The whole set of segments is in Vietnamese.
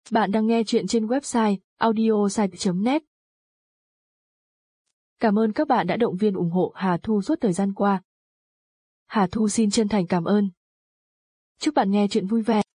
Bạn đang nghe chuyện trên website audiosite.net. Cảm ơn các bạn đã động viên ủng hộ Hà Thu suốt thời gian qua. Hà Thu xin chân thành cảm ơn. Chúc bạn nghe chuyện vui vẻ.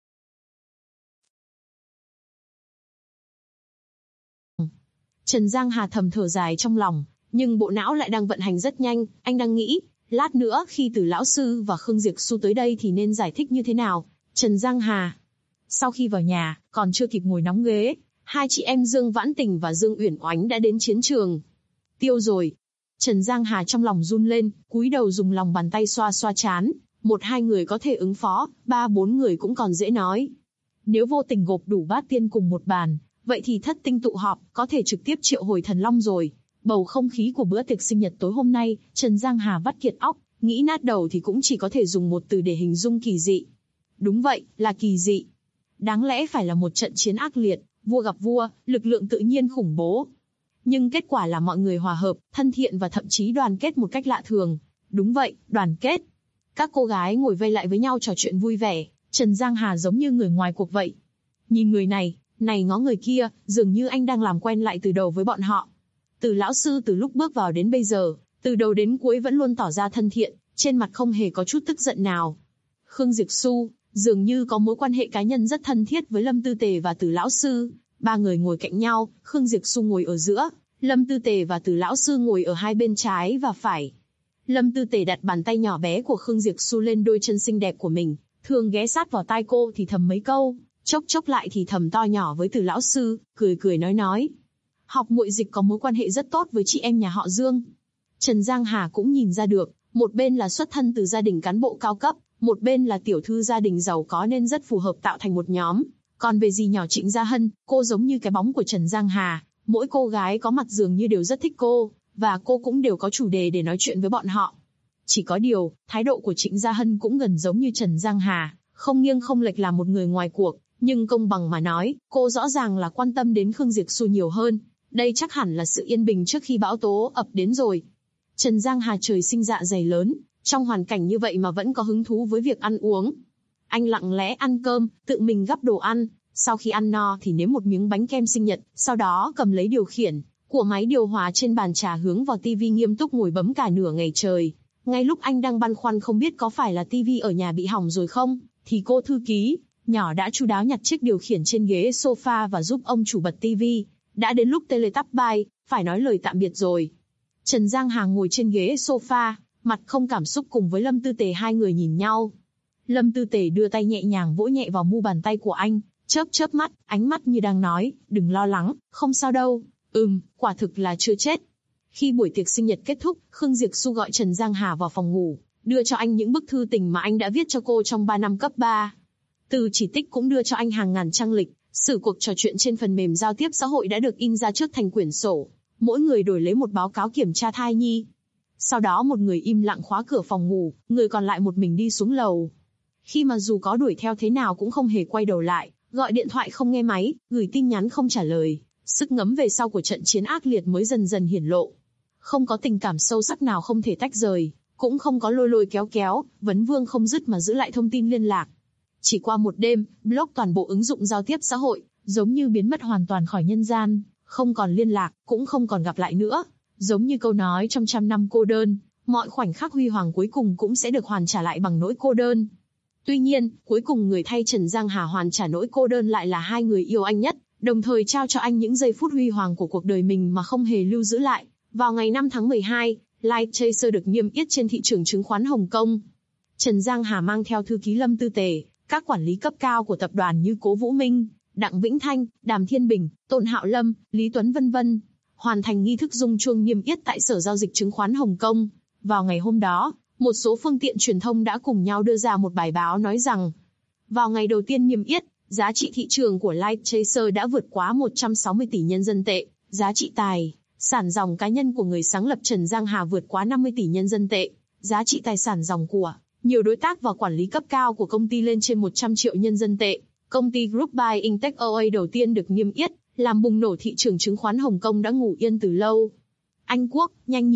Trần Giang Hà thầm thở dài trong lòng, nhưng bộ não lại đang vận hành rất nhanh. Anh đang nghĩ, lát nữa khi Từ lão sư và Khương Diệp Xu tới đây thì nên giải thích như thế nào. Trần Giang Hà. Sau khi vào nhà, còn chưa kịp ngồi nóng ghế, hai chị em Dương Vãn Tình và Dương Uyển Oánh đã đến chiến trường. Tiêu rồi. Trần Giang Hà trong lòng run lên, cúi đầu dùng lòng bàn tay xoa xoa trán. 1-2 người có thể ứng phó, 3-4 người cũng còn dễ nói. Nếu vô tình gộp đủ bát tiên cùng một bàn, vậy thì thất tinh tụ họp, có thể trực tiếp triệu hồi thần long rồi. Bầu không khí của bữa tiệc sinh nhật tối hôm nay, Trần Giang Hà vắt kiệt óc, nghĩ nát đầu thì cũng chỉ có thể dùng một từ để hình dung: kỳ dị. Đúng vậy, là kỳ dị. Đáng lẽ phải là một trận chiến ác liệt, vua gặp vua, lực lượng tự nhiên khủng bố. Nhưng kết quả là mọi người hòa hợp, thân thiện và thậm chí đoàn kết một cách lạ thường. Đúng vậy, đoàn kết. Các cô gái ngồi vây lại với nhau trò chuyện vui vẻ, Trần Giang Hà giống như người ngoài cuộc vậy. Nhìn người này ngó người kia, dường như anh đang làm quen lại từ đầu với bọn họ. Từ lão sư từ lúc bước vào đến bây giờ, từ đầu đến cuối vẫn luôn tỏ ra thân thiện, trên mặt không hề có chút tức giận nào. Khương Diệp Xu dường như có mối quan hệ cá nhân rất thân thiết với Lâm Tư Tề và Từ lão sư. Ba người ngồi cạnh nhau, Khương Diệp Xu ngồi ở giữa, Lâm Tư Tề và Từ lão sư ngồi ở hai bên trái và phải. Lâm Tư Tề đặt bàn tay nhỏ bé của Khương Diệp Xu lên đôi chân xinh đẹp của mình, thường ghé sát vào tai cô thì thầm mấy câu, chốc chốc lại thì thầm to nhỏ với Từ lão sư, cười cười nói. Học muội Dịch có mối quan hệ rất tốt với chị em nhà họ Dương. Trần Giang Hà cũng nhìn ra được, một bên là xuất thân từ gia đình cán bộ cao cấp, một bên là tiểu thư gia đình giàu có nên rất phù hợp tạo thành một nhóm. Còn về dì nhỏ Trịnh Gia Hân, cô giống như cái bóng của Trần Giang Hà, mỗi cô gái có mặt dường như đều rất thích cô, và cô cũng đều có chủ đề để nói chuyện với bọn họ. Chỉ có điều, thái độ của Trịnh Gia Hân cũng gần giống như Trần Giang Hà, không nghiêng không lệch là một người ngoài cuộc, nhưng công bằng mà nói, cô rõ ràng là quan tâm đến Khương Diệp Xu nhiều hơn. Đây chắc hẳn là sự yên bình trước khi bão tố ập đến rồi. Trần Giang Hà trời sinh dạ dày lớn, trong hoàn cảnh như vậy mà vẫn có hứng thú với việc ăn uống. Anh lặng lẽ ăn cơm, tự mình gắp đồ ăn, sau khi ăn no thì nếm một miếng bánh kem sinh nhật, sau đó cầm lấy điều khiển của máy điều hòa trên bàn trà hướng vào tivi nghiêm túc ngồi bấm cả nửa ngày trời. Ngay lúc anh đang băn khoăn không biết có phải là tivi ở nhà bị hỏng rồi không, thì cô thư ký nhỏ đã chu đáo nhặt chiếc điều khiển trên ghế sofa và giúp ông chủ bật tivi. Đã đến lúc Teletubby phải nói lời tạm biệt rồi. Trần Giang Hà ngồi trên ghế sofa, mặt không cảm xúc cùng với Lâm Tư Tề, hai người nhìn nhau. Lâm Tư Tề đưa tay nhẹ nhàng vỗ nhẹ vào mu bàn tay của anh, chớp chớp mắt, ánh mắt như đang nói, đừng lo lắng, không sao đâu. Quả thực là chưa chết. Khi buổi tiệc sinh nhật kết thúc, Khương Diệp Xu gọi Trần Giang Hà vào phòng ngủ, đưa cho anh những bức thư tình mà anh đã viết cho cô trong 3 năm cấp 3. Từ Chỉ Tích cũng đưa cho anh hàng ngàn trang lịch, sử cuộc trò chuyện trên phần mềm giao tiếp xã hội đã được in ra trước thành quyển sổ. Mỗi người đổi lấy một báo cáo kiểm tra thai nhi. Sau đó một người im lặng khóa cửa phòng ngủ, người còn lại một mình đi xuống lầu. Khi mà dù có đuổi theo thế nào cũng không hề quay đầu lại, gọi điện thoại không nghe máy, gửi tin nhắn không trả lời, sức ngấm về sau của trận chiến ác liệt mới dần dần hiển lộ. Không có tình cảm sâu sắc nào không thể tách rời, cũng không có lôi lôi kéo kéo, vấn vương không dứt mà giữ lại thông tin liên lạc. Chỉ qua một đêm, block toàn bộ ứng dụng giao tiếp xã hội, giống như biến mất hoàn toàn khỏi nhân gian, không còn liên lạc, cũng không còn gặp lại nữa. Giống như câu nói trong 100 năm cô đơn, mọi khoảnh khắc huy hoàng cuối cùng cũng sẽ được hoàn trả lại bằng nỗi cô đơn. Tuy nhiên, cuối cùng người thay Trần Giang Hà hoàn trả nỗi cô đơn lại là hai người yêu anh nhất, đồng thời trao cho anh những giây phút huy hoàng của cuộc đời mình mà không hề lưu giữ lại. Vào ngày 5 tháng 12, Light Chaser được niêm yết trên thị trường chứng khoán Hồng Kông. Trần Giang Hà mang theo thư ký Lâm Tư Tề, các quản lý cấp cao của tập đoàn như Cố Vũ Minh, Đặng Vĩnh Thanh, Đàm Thiên Bình, Tôn Hạo Lâm, Lý Tuấn vân, hoàn thành nghi thức rung chuông niêm yết tại Sở Giao dịch Chứng khoán Hồng Kông. Vào ngày hôm đó, một số phương tiện truyền thông đã cùng nhau đưa ra một bài báo nói rằng, vào ngày đầu tiên niêm yết, giá trị thị trường của Light Chaser đã vượt quá 160 tỷ nhân dân tệ, giá trị tài sản dòng cá nhân của người sáng lập Trần Giang Hà vượt quá 50 tỷ nhân dân tệ, giá trị tài sản dòng của nhiều đối tác và quản lý cấp cao của công ty lên trên 100 triệu nhân dân tệ. Công ty Group Buy Intech OA đầu tiên được niêm yết, làm bùng nổ thị trường chứng khoán Hồng Kông đã ngủ yên từ lâu. Anh Quốc, nhanh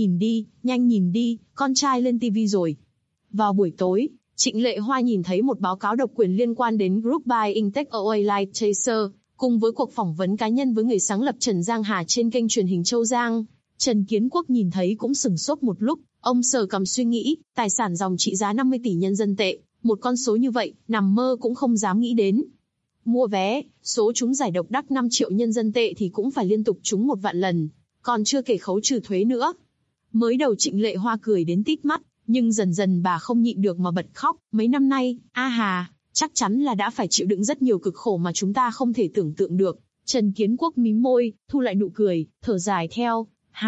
nhìn đi, con trai lên TV rồi. Vào buổi tối, Trịnh Lệ Hoa nhìn thấy một báo cáo độc quyền liên quan đến Group Buy Intech OA Light Chaser, cùng với cuộc phỏng vấn cá nhân với người sáng lập Trần Giang Hà trên kênh truyền hình Châu Giang. Trần Kiến Quốc nhìn thấy cũng sửng sốt một lúc, ông sờ cằm suy nghĩ, tài sản ròng trị giá 50 tỷ nhân dân tệ, một con số như vậy, nằm mơ cũng không dám nghĩ đến. Mua vé, số trúng giải độc đắc 5 triệu nhân dân tệ thì cũng phải liên tục trúng 1 vạn lần, còn chưa kể khấu trừ thuế nữa. Mới đầu Trịnh Lệ Hoa cười đến tít mắt, nhưng dần dần bà không nhịn được mà bật khóc, mấy năm nay, A Hà, chắc chắn là đã phải chịu đựng rất nhiều cực khổ mà chúng ta không thể tưởng tượng được. Trần Kiến Quốc mím môi, thu lại nụ cười, thở dài theo,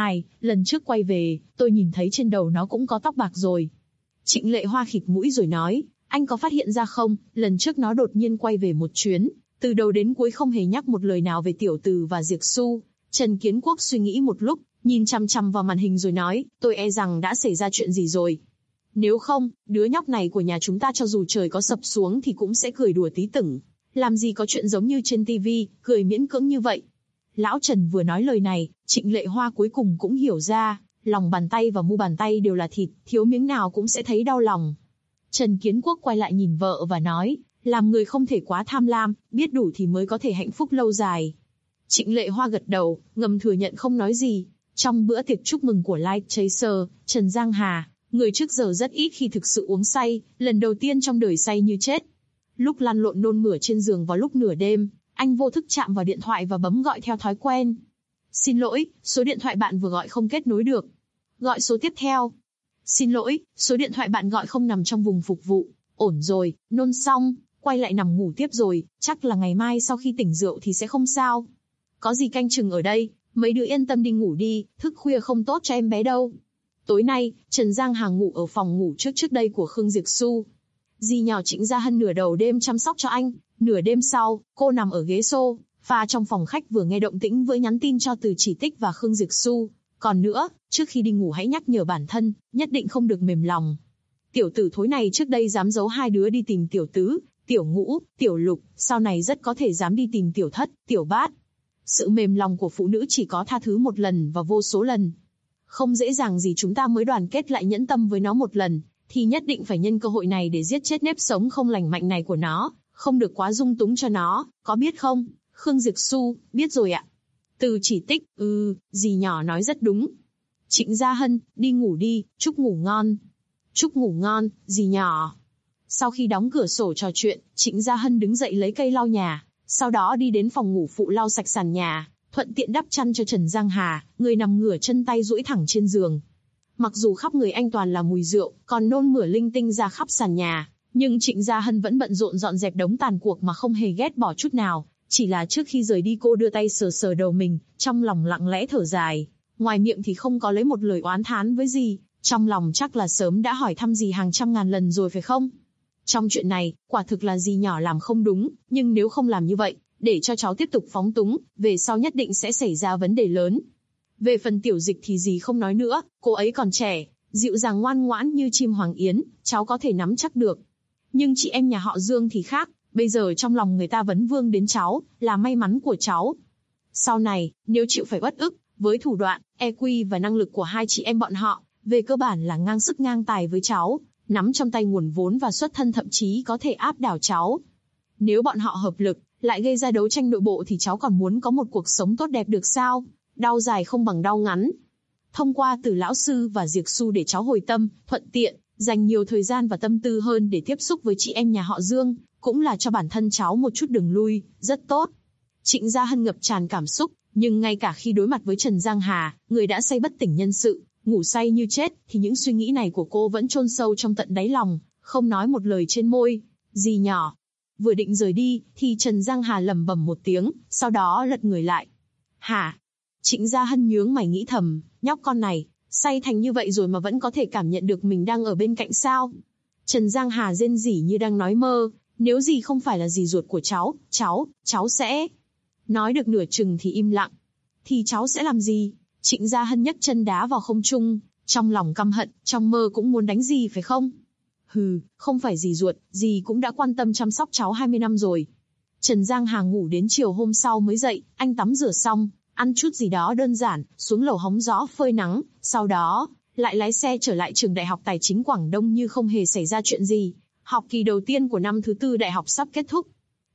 lần trước quay về, tôi nhìn thấy trên đầu nó cũng có tóc bạc rồi. Trịnh Lệ Hoa khịt mũi rồi nói, anh có phát hiện ra không, lần trước nó đột nhiên quay về một chuyến, từ đầu đến cuối không hề nhắc một lời nào về Tiểu Từ và Diệc Xu. Trần Kiến Quốc suy nghĩ một lúc, nhìn chằm chằm vào màn hình rồi nói, tôi e rằng đã xảy ra chuyện gì rồi. Nếu không, đứa nhóc này của nhà chúng ta cho dù trời có sập xuống thì cũng sẽ cười đùa tí tửng. Làm gì có chuyện giống như trên tivi, cười miễn cưỡng như vậy. Lão Trần vừa nói lời này, Trịnh Lệ Hoa cuối cùng cũng hiểu ra, lòng bàn tay và mu bàn tay đều là thịt, thiếu miếng nào cũng sẽ thấy đau lòng. Trần Kiến Quốc quay lại nhìn vợ và nói, làm người không thể quá tham lam, biết đủ thì mới có thể hạnh phúc lâu dài. Trịnh Lệ Hoa gật đầu, ngầm thừa nhận không nói gì. Trong bữa tiệc chúc mừng của Light Chaser, Trần Giang Hà, người trước giờ rất ít khi thực sự uống say, lần đầu tiên trong đời say như chết. Lúc lăn lộn nôn mửa trên giường vào lúc nửa đêm, anh vô thức chạm vào điện thoại và bấm gọi theo thói quen. Xin lỗi, số điện thoại bạn vừa gọi không kết nối được. Gọi số tiếp theo. Xin lỗi, số điện thoại bạn gọi không nằm trong vùng phục vụ. Ổn rồi, nôn xong, quay lại nằm ngủ tiếp rồi, chắc là ngày mai sau khi tỉnh rượu thì sẽ không sao. Có gì canh chừng ở đây, mấy đứa yên tâm đi ngủ đi, thức khuya không tốt cho em bé đâu. Tối nay, Trần Giang Hà ngủ ở phòng ngủ trước đây của Khương Diệc Xu. Dì nhỏ Trịnh Gia Hân nửa đầu đêm chăm sóc cho anh, nửa đêm sau, cô nằm ở ghế sofa trong phòng khách vừa nghe động tĩnh vừa nhắn tin cho Từ Chỉ Tích và Khương Diệc Xu. Còn nữa, trước khi đi ngủ hãy nhắc nhở bản thân, nhất định không được mềm lòng. Tiểu tử thối này trước đây dám giấu hai đứa đi tìm Tiểu Tứ, Tiểu Ngũ, Tiểu Lục, sau này rất có thể dám đi tìm Tiểu Thất, Tiểu Bát. Sự mềm lòng của phụ nữ chỉ có tha thứ một lần và vô số lần. Không dễ dàng gì chúng ta mới đoàn kết lại nhẫn tâm với nó một lần, thì nhất định phải nhân cơ hội này để giết chết nếp sống không lành mạnh này của nó, không được quá dung túng cho nó, có biết không? Khương Diệc Xu, biết rồi ạ. Từ Chỉ Tích, dì nhỏ nói rất đúng. Trịnh Gia Hân, đi ngủ đi, chúc ngủ ngon. Chúc ngủ ngon, dì nhỏ. Sau khi đóng cửa sổ trò chuyện, Trịnh Gia Hân đứng dậy lấy cây lau nhà, sau đó đi đến phòng ngủ phụ lau sạch sàn nhà, thuận tiện đắp chăn cho Trần Giang Hà, người nằm ngửa chân tay duỗi thẳng trên giường. Mặc dù khắp người anh toàn là mùi rượu, còn nôn mửa linh tinh ra khắp sàn nhà, nhưng Trịnh Gia Hân vẫn bận rộn dọn dẹp đống tàn cuộc mà không hề ghét bỏ chút nào. Chỉ là trước khi rời đi cô đưa tay sờ sờ đầu mình, trong lòng lặng lẽ thở dài. Ngoài miệng thì không có lấy một lời oán thán với gì, trong lòng chắc là sớm đã hỏi thăm gì hàng trăm ngàn lần rồi phải không? Trong chuyện này, quả thực là dì nhỏ làm không đúng, nhưng nếu không làm như vậy, để cho cháu tiếp tục phóng túng, về sau nhất định sẽ xảy ra vấn đề lớn. Về phần Tiểu Dịch thì dì không nói nữa, cô ấy còn trẻ, dịu dàng ngoan ngoãn như chim hoàng yến, cháu có thể nắm chắc được. Nhưng chị em nhà họ Dương thì khác, bây giờ trong lòng người ta vấn vương đến cháu, là may mắn của cháu. Sau này, nếu chịu phải uất ức, với thủ đoạn, EQ và năng lực của hai chị em bọn họ, về cơ bản là ngang sức ngang tài với cháu, nắm trong tay nguồn vốn và xuất thân thậm chí có thể áp đảo cháu. Nếu bọn họ hợp lực, lại gây ra đấu tranh nội bộ thì cháu còn muốn có một cuộc sống tốt đẹp được sao? Đau dài không bằng đau ngắn. Thông qua Từ lão sư và Diệc Xu để cháu hồi tâm, thuận tiện, dành nhiều thời gian và tâm tư hơn để tiếp xúc với chị em nhà họ Dương, cũng là cho bản thân cháu một chút đường lui, rất tốt. Trịnh Gia Hân ngập tràn cảm xúc, nhưng ngay cả khi đối mặt với Trần Giang Hà, người đã say bất tỉnh nhân sự, ngủ say như chết, thì những suy nghĩ này của cô vẫn chôn sâu trong tận đáy lòng, không nói một lời trên môi. Dì nhỏ. Vừa định rời đi, thì Trần Giang Hà lẩm bẩm một tiếng, sau đó lật người lại. Hả? Trịnh Gia Hân nhướng mày nghĩ thầm, nhóc con này, say thành như vậy rồi mà vẫn có thể cảm nhận được mình đang ở bên cạnh sao? Trần Giang Hà rên rỉ như đang nói mơ, nếu dì không phải là dì ruột của cháu sẽ... Nói được nửa chừng thì im lặng. Thì cháu sẽ làm gì? Trịnh Gia Hân nhấc chân đá vào không trung, trong lòng căm hận, trong mơ cũng muốn đánh dì phải không? Hừ, không phải dì ruột, dì cũng đã quan tâm chăm sóc cháu 20 năm rồi. Trần Giang Hà ngủ đến chiều hôm sau mới dậy, anh tắm rửa xong, ăn chút gì đó đơn giản, xuống lầu hóng gió phơi nắng, sau đó, lại lái xe trở lại trường Đại học Tài chính Quảng Đông như không hề xảy ra chuyện gì. Học kỳ đầu tiên của năm thứ tư đại học sắp kết thúc.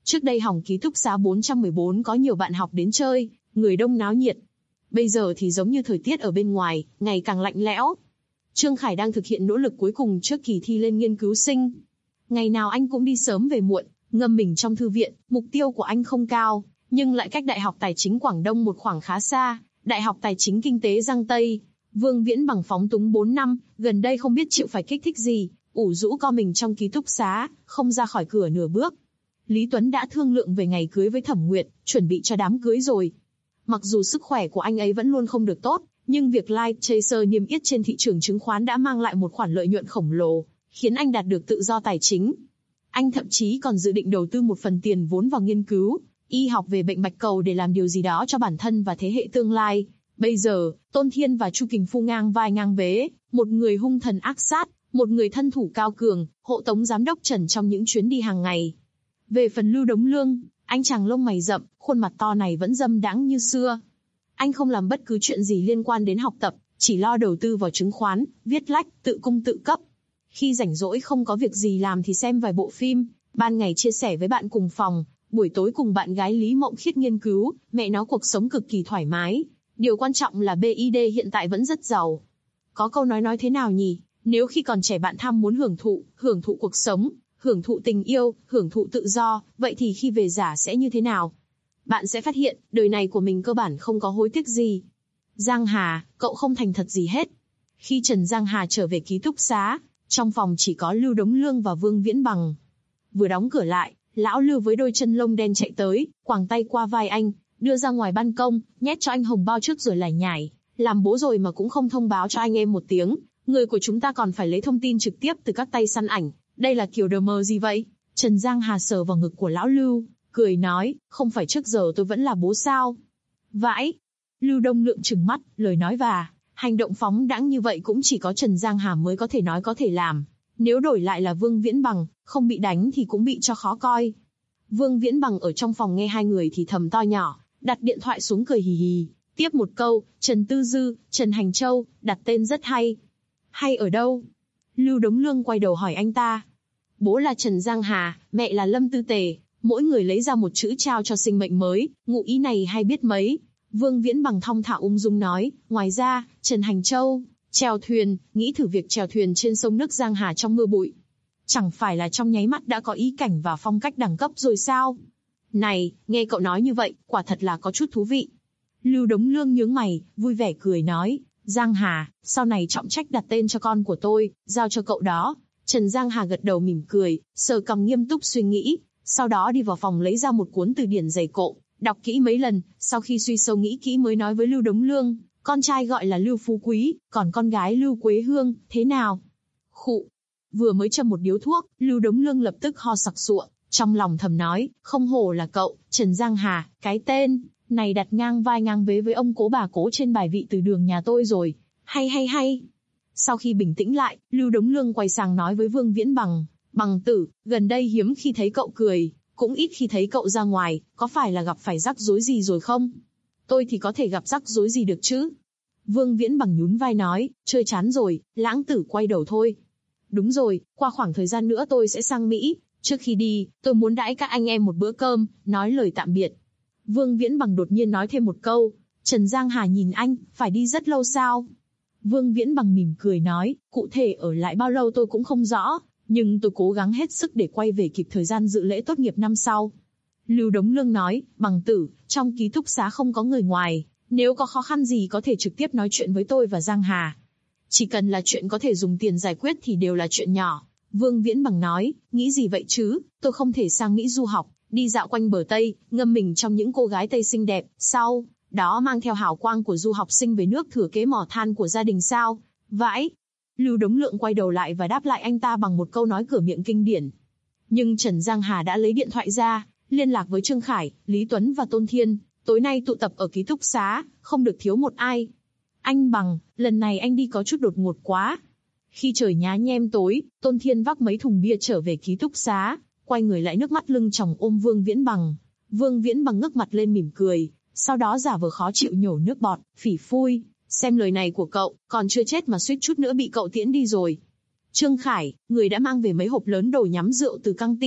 Trước đây hỏng ký túc xá 414 có nhiều bạn học đến chơi, người đông náo nhiệt. Bây giờ thì giống như thời tiết ở bên ngoài, ngày càng lạnh lẽo. Trương Khải đang thực hiện nỗ lực cuối cùng trước kỳ thi lên nghiên cứu sinh. Ngày nào anh cũng đi sớm về muộn, ngâm mình trong thư viện, mục tiêu của anh không cao, nhưng lại cách Đại học Tài chính Quảng Đông một khoảng khá xa, Đại học Tài chính Kinh tế Giang Tây. Vương Viễn Bằng phóng túng 4 năm, gần đây không biết chịu phải kích thích gì, ủ rũ co mình trong ký túc xá, không ra khỏi cửa nửa bước. Lý Tuấn đã thương lượng về ngày cưới với Thẩm Nguyệt, chuẩn bị cho đám cưới rồi. Mặc dù sức khỏe của anh ấy vẫn luôn không được tốt, nhưng việc Light Chaser niêm yết trên thị trường chứng khoán đã mang lại một khoản lợi nhuận khổng lồ, khiến anh đạt được tự do tài chính. Anh thậm chí còn dự định đầu tư một phần tiền vốn vào nghiên cứu y học về bệnh bạch cầu để làm điều gì đó cho bản thân và thế hệ tương lai. Bây giờ, Tôn Thiên và Chu Kình Phu ngang vai ngang vế, một người hung thần ác sát, một người thân thủ cao cường, hộ tống giám đốc Trần trong những chuyến đi hàng ngày. Về phần Lưu Đống Lương, anh chàng lông mày rậm, khuôn mặt to này vẫn dâm đãng như xưa. Anh không làm bất cứ chuyện gì liên quan đến học tập, chỉ lo đầu tư vào chứng khoán, viết lách, tự cung tự cấp. Khi rảnh rỗi không có việc gì làm thì xem vài bộ phim, ban ngày chia sẻ với bạn cùng phòng, buổi tối cùng bạn gái Lý Mộng Khiết nghiên cứu, mẹ nó cuộc sống cực kỳ thoải mái. Điều quan trọng là BID hiện tại vẫn rất giàu. Có câu nói thế nào nhỉ? Nếu khi còn trẻ bạn tham muốn hưởng thụ cuộc sống, hưởng thụ tình yêu, hưởng thụ tự do, vậy thì khi về già sẽ như thế nào? Bạn sẽ phát hiện, đời này của mình cơ bản không có hối tiếc gì. Giang Hà, cậu không thành thật gì hết. Khi Trần Giang Hà trở về ký túc xá, trong phòng chỉ có Lưu Đống Lương và Vương Viễn Bằng. Vừa đóng cửa lại, lão Lưu với đôi chân lông đen chạy tới, quàng tay qua vai anh, đưa ra ngoài ban công, nhét cho anh hồng bao trước rồi lải nhải. Làm bố rồi mà cũng không thông báo cho anh em một tiếng, người của chúng ta còn phải lấy thông tin trực tiếp từ các tay săn ảnh. Đây là kiểu đờ mờ gì vậy? Trần Giang Hà sờ vào ngực của lão Lưu, cười nói, không phải trước giờ tôi vẫn là bố sao? Vãi! Lưu Đông Lượng trừng mắt, lời nói và hành động phóng đãng như vậy cũng chỉ có Trần Giang Hà mới có thể nói có thể làm. Nếu đổi lại là Vương Viễn Bằng, không bị đánh thì cũng bị cho khó coi. Vương Viễn Bằng ở trong phòng nghe hai người thì thầm to nhỏ, đặt điện thoại xuống cười hì hì. Tiếp một câu, Trần Tư Dư, Trần Hành Châu, đặt tên rất hay. Hay ở đâu? Lưu Đống Lương quay đầu hỏi anh ta. Bố là Trần Giang Hà, mẹ là Lâm Tư Tề, mỗi người lấy ra một chữ trao cho sinh mệnh mới, ngụ ý này hay biết mấy. Vương Viễn Bằng thong thả ung dung nói, ngoài ra, Trần Hành Châu, chèo thuyền, nghĩ thử việc chèo thuyền trên sông nước Giang Hà trong mưa bụi. Chẳng phải là trong nháy mắt đã có ý cảnh và phong cách đẳng cấp rồi sao? Này, nghe cậu nói như vậy, quả thật là có chút thú vị. Lưu Đống Lương nhướng mày, vui vẻ cười nói, Giang Hà, sau này trọng trách đặt tên cho con của tôi, giao cho cậu đó. Trần Giang Hà gật đầu mỉm cười, sờ cằm nghiêm túc suy nghĩ, sau đó đi vào phòng lấy ra một cuốn từ điển dày cộ, đọc kỹ mấy lần, sau khi suy sâu nghĩ kỹ mới nói với Lưu Đống Lương, con trai gọi là Lưu Phú Quý, còn con gái Lưu Quế Hương, thế nào? Khụ. Vừa mới châm một điếu thuốc, Lưu Đống Lương lập tức ho sặc sụa, trong lòng thầm nói, không hổ là cậu, Trần Giang Hà, cái tên này đặt ngang vai ngang vế với ông cố bà cố trên bài vị từ đường nhà tôi rồi. Hay. Sau khi bình tĩnh lại, Lưu Đống Lương quay sang nói với Vương Viễn Bằng, Bằng tử, gần đây hiếm khi thấy cậu cười, cũng ít khi thấy cậu ra ngoài, có phải là gặp phải rắc rối gì rồi không? Tôi thì có thể gặp rắc rối gì được chứ? Vương Viễn Bằng nhún vai nói, chơi chán rồi, lãng tử quay đầu thôi. Đúng rồi, qua khoảng thời gian nữa tôi sẽ sang Mỹ, trước khi đi, tôi muốn đãi các anh em một bữa cơm, nói lời tạm biệt. Vương Viễn Bằng đột nhiên nói thêm một câu, Trần Giang Hà nhìn anh, phải đi rất lâu sao? Vương Viễn Bằng mỉm cười nói, cụ thể ở lại bao lâu tôi cũng không rõ, nhưng tôi cố gắng hết sức để quay về kịp thời gian dự lễ tốt nghiệp năm sau. Lưu Đống Lương nói, Bằng tử, trong ký túc xá không có người ngoài, nếu có khó khăn gì có thể trực tiếp nói chuyện với tôi và Giang Hà. Chỉ cần là chuyện có thể dùng tiền giải quyết thì đều là chuyện nhỏ. Vương Viễn Bằng nói, nghĩ gì vậy chứ, tôi không thể sang Mỹ du học, đi dạo quanh bờ Tây, ngâm mình trong những cô gái Tây xinh đẹp, sau đó mang theo hào quang của du học sinh về nước thừa kế mỏ than của gia đình sao? Vãi! Lưu Đống Lượng quay đầu lại và đáp lại anh ta bằng một câu nói cửa miệng kinh điển. Nhưng Trần Giang Hà đã lấy điện thoại ra, liên lạc với Trương Khải, Lý Tuấn và Tôn Thiên, tối nay tụ tập ở ký túc xá, không được thiếu một ai. Anh Bằng, lần này anh đi có chút đột ngột quá. Khi trời nhá nhem tối, Tôn Thiên vác mấy thùng bia trở về ký túc xá, quay người lại nước mắt lưng tròng ôm Vương Viễn Bằng. Vương Viễn Bằng ngước mặt lên mỉm cười, sau đó giả vờ khó chịu nhổ nước bọt, phỉ phui, xem lời này của cậu, còn chưa chết mà suýt chút nữa bị cậu tiễn đi rồi. Trương Khải, người đã mang về mấy hộp lớn đồ nhắm rượu từ căng tin,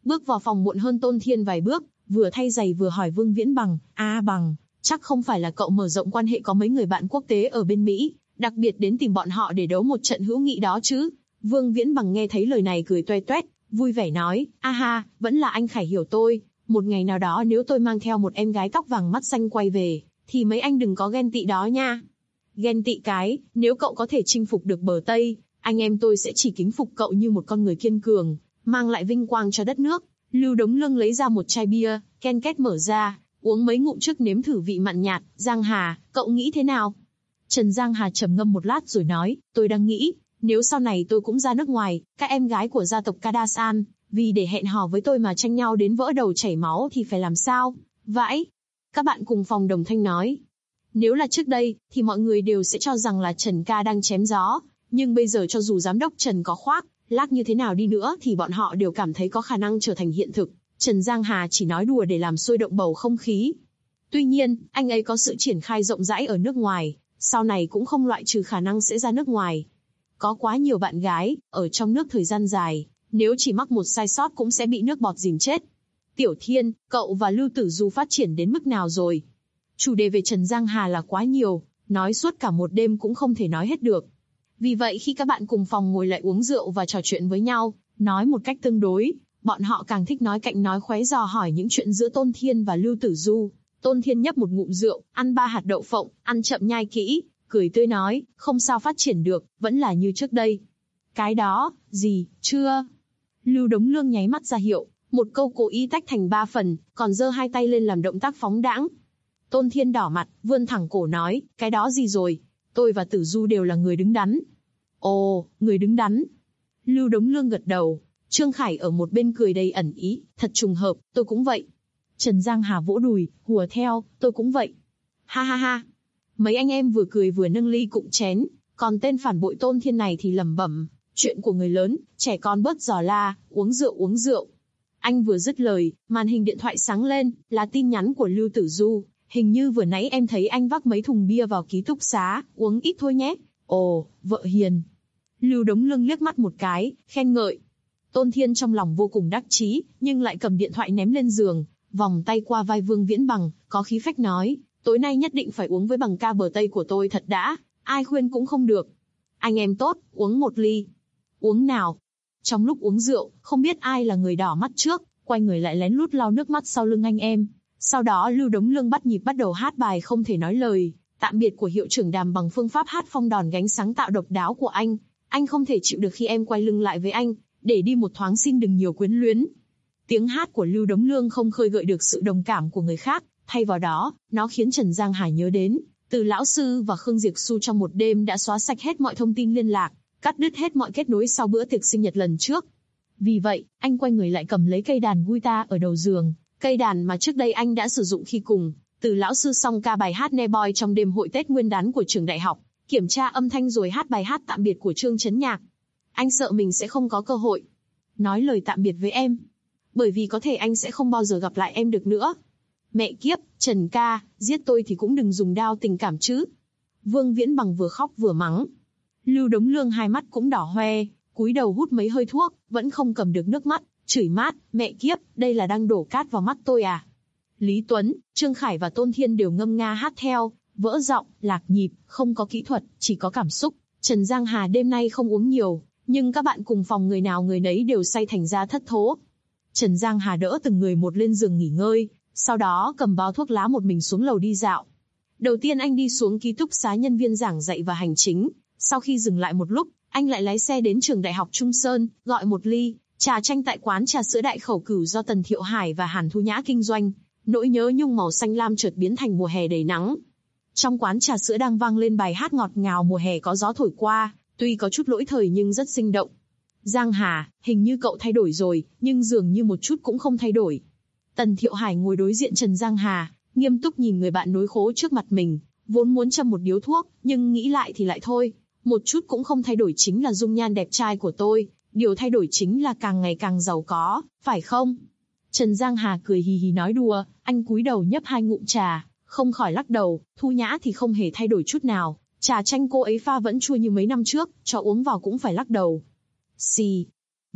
bước vào phòng muộn hơn Tôn Thiên vài bước, vừa thay giày vừa hỏi Vương Viễn Bằng, Bằng, chắc không phải là cậu mở rộng quan hệ có mấy người bạn quốc tế ở bên Mỹ, đặc biệt đến tìm bọn họ để đấu một trận hữu nghị đó chứ? Vương Viễn Bằng nghe thấy lời này cười toe toét, vui vẻ nói, vẫn là anh Khải hiểu tôi, một ngày nào đó nếu tôi mang theo một em gái tóc vàng mắt xanh quay về, thì mấy anh đừng có ghen tị đó nha. Ghen tị cái, nếu cậu có thể chinh phục được bờ Tây, anh em tôi sẽ chỉ kính phục cậu như một con người kiên cường, mang lại vinh quang cho đất nước. Lưu Đống Lương lấy ra một chai bia, ken két mở ra, uống mấy ngụm trước nếm thử vị mặn nhạt. Giang Hà, cậu nghĩ thế nào? Trần Giang Hà trầm ngâm một lát rồi nói, tôi đang nghĩ, nếu sau này tôi cũng ra nước ngoài, các em gái của gia tộc Kadasan, vì để hẹn hò với tôi mà tranh nhau đến vỡ đầu chảy máu thì phải làm sao? Vãi! Các bạn cùng phòng đồng thanh nói. Nếu là trước đây, thì mọi người đều sẽ cho rằng là Trần ca đang chém gió, nhưng bây giờ cho dù giám đốc Trần có khoác lác như thế nào đi nữa thì bọn họ đều cảm thấy có khả năng trở thành hiện thực. Trần Giang Hà chỉ nói đùa để làm sôi động bầu không khí. Tuy nhiên, anh ấy có sự triển khai rộng rãi ở nước ngoài, sau này cũng không loại trừ khả năng sẽ ra nước ngoài. Có quá nhiều bạn gái, ở trong nước thời gian dài, nếu chỉ mắc một sai sót cũng sẽ bị nước bọt dìm chết. Tiểu Thiên, cậu và Lưu Tử Du phát triển đến mức nào rồi? Chủ đề về Trần Giang Hà là quá nhiều, nói suốt cả một đêm cũng không thể nói hết được. Vì vậy khi các bạn cùng phòng ngồi lại uống rượu và trò chuyện với nhau, nói một cách tương đối, bọn họ càng thích nói cạnh nói khoé dò hỏi những chuyện giữa Tôn Thiên và Lưu Tử Du. Tôn Thiên nhấp một ngụm rượu, ăn 3 hạt đậu phộng, ăn chậm nhai kỹ, cười tươi nói, không sao phát triển được, vẫn là như trước đây. Cái đó, gì, chưa? Lưu Đống Lương nháy mắt ra hiệu, một câu cố ý tách thành 3 phần, còn giơ 2 tay lên làm động tác phóng đãng. Tôn Thiên đỏ mặt, vươn thẳng cổ nói, cái đó gì rồi? Tôi và Tử Du đều là người đứng đắn. Ồ, người đứng đắn. Lưu Đống Lương gật đầu. Trương Khải ở một bên cười đầy ẩn ý, thật trùng hợp, tôi cũng vậy. Trần Giang Hà vỗ đùi, hùa theo, tôi cũng vậy. Ha ha ha. Mấy anh em vừa cười vừa nâng ly cụng chén, còn tên phản bội Tôn Thiên này thì lẩm bẩm, chuyện của người lớn, trẻ con bớt giò la, uống rượu uống rượu. Anh vừa dứt lời, màn hình điện thoại sáng lên, là tin nhắn của Lưu Tử Du. Hình như vừa nãy em thấy anh vác mấy thùng bia vào ký túc xá, uống ít thôi nhé. Ồ, vợ hiền. Lưu Đống Lương liếc mắt một cái, khen ngợi. Tôn Thiên trong lòng vô cùng đắc chí, nhưng lại cầm điện thoại ném lên giường, vòng tay qua vai Vương Viễn Bằng, có khí phách nói, tối nay nhất định phải uống với Bằng ca bờ Tây của tôi thật đã, ai khuyên cũng không được. Anh em tốt, uống một ly. Uống nào. Trong lúc uống rượu, không biết ai là người đỏ mắt trước, quay người lại lén lút lau nước mắt sau lưng anh em. Sau đó Lưu Đống Lương bắt nhịp bắt đầu hát bài không thể nói lời, tạm biệt của hiệu trưởng Đàm bằng phương pháp hát phong đòn gánh sáng tạo độc đáo của anh. Anh không thể chịu được khi em quay lưng lại với anh, để đi một thoáng xin đừng nhiều quyến luyến. Tiếng hát của Lưu Đống Lương không khơi gợi được sự đồng cảm của người khác, thay vào đó, nó khiến Trần Giang Hải nhớ đến, Từ lão sư và Khương Diệp Xu trong một đêm đã xóa sạch hết mọi thông tin liên lạc, cắt đứt hết mọi kết nối sau bữa tiệc sinh nhật lần trước. Vì vậy, anh quay người lại cầm lấy cây đàn guitar ở đầu giường, cây đàn mà trước đây anh đã sử dụng khi cùng Từ lão sư song ca bài hát Ne Boy trong đêm hội Tết Nguyên đán của trường đại học, kiểm tra âm thanh rồi hát bài hát tạm biệt của Trương Chấn Nhạc. Anh sợ mình sẽ không có cơ hội nói lời tạm biệt với em, bởi vì có thể anh sẽ không bao giờ gặp lại em được nữa. Mẹ kiếp, Trần ca, giết tôi thì cũng đừng dùng đao tình cảm chứ. Vương Viễn Bằng vừa khóc vừa mắng. Lưu Đống Lương hai mắt cũng đỏ hoe, cúi đầu hút mấy hơi thuốc, vẫn không cầm được nước mắt, chửi mát, mẹ kiếp, đây là đang đổ cát vào mắt tôi à. Lý Tuấn, Trương Khải và Tôn Thiên đều ngâm nga hát theo, vỡ giọng, lạc nhịp, không có kỹ thuật, chỉ có cảm xúc. Trần Giang Hà đêm nay không uống nhiều, nhưng các bạn cùng phòng người nào người nấy đều say thành ra thất thố. Trần Giang Hà đỡ từng người một lên giường nghỉ ngơi, sau đó cầm bao thuốc lá một mình xuống lầu đi dạo. Đầu tiên anh đi xuống ký túc xá nhân viên giảng dạy và hành chính, sau khi dừng lại một lúc, anh lại lái xe đến trường đại học Trung Sơn, gọi một ly trà chanh tại quán trà sữa Đại Khẩu Cửu do Tần Thiệu Hải và Hàn Thu Nhã kinh doanh. Nỗi nhớ nhung màu xanh lam chợt biến thành mùa hè đầy nắng. Trong quán trà sữa đang vang lên bài hát ngọt ngào mùa hè có gió thổi qua, tuy có chút lỗi thời nhưng rất sinh động. Giang Hà, hình như cậu thay đổi rồi, nhưng dường như một chút cũng không thay đổi. Tần Thiệu Hải ngồi đối diện Trần Giang Hà, nghiêm túc nhìn người bạn nối khố trước mặt mình, vốn muốn châm một điếu thuốc, nhưng nghĩ lại thì lại thôi. Một chút cũng không thay đổi chính là dung nhan đẹp trai của tôi, điều thay đổi chính là càng ngày càng giàu có, phải không? Trần Giang Hà cười hì hì nói đùa, anh cúi đầu nhấp 2 ngụm trà, không khỏi lắc đầu, Thu Nhã thì không hề thay đổi chút nào, trà chanh cô ấy pha vẫn chua như mấy năm trước, cho uống vào cũng phải lắc đầu. Xì.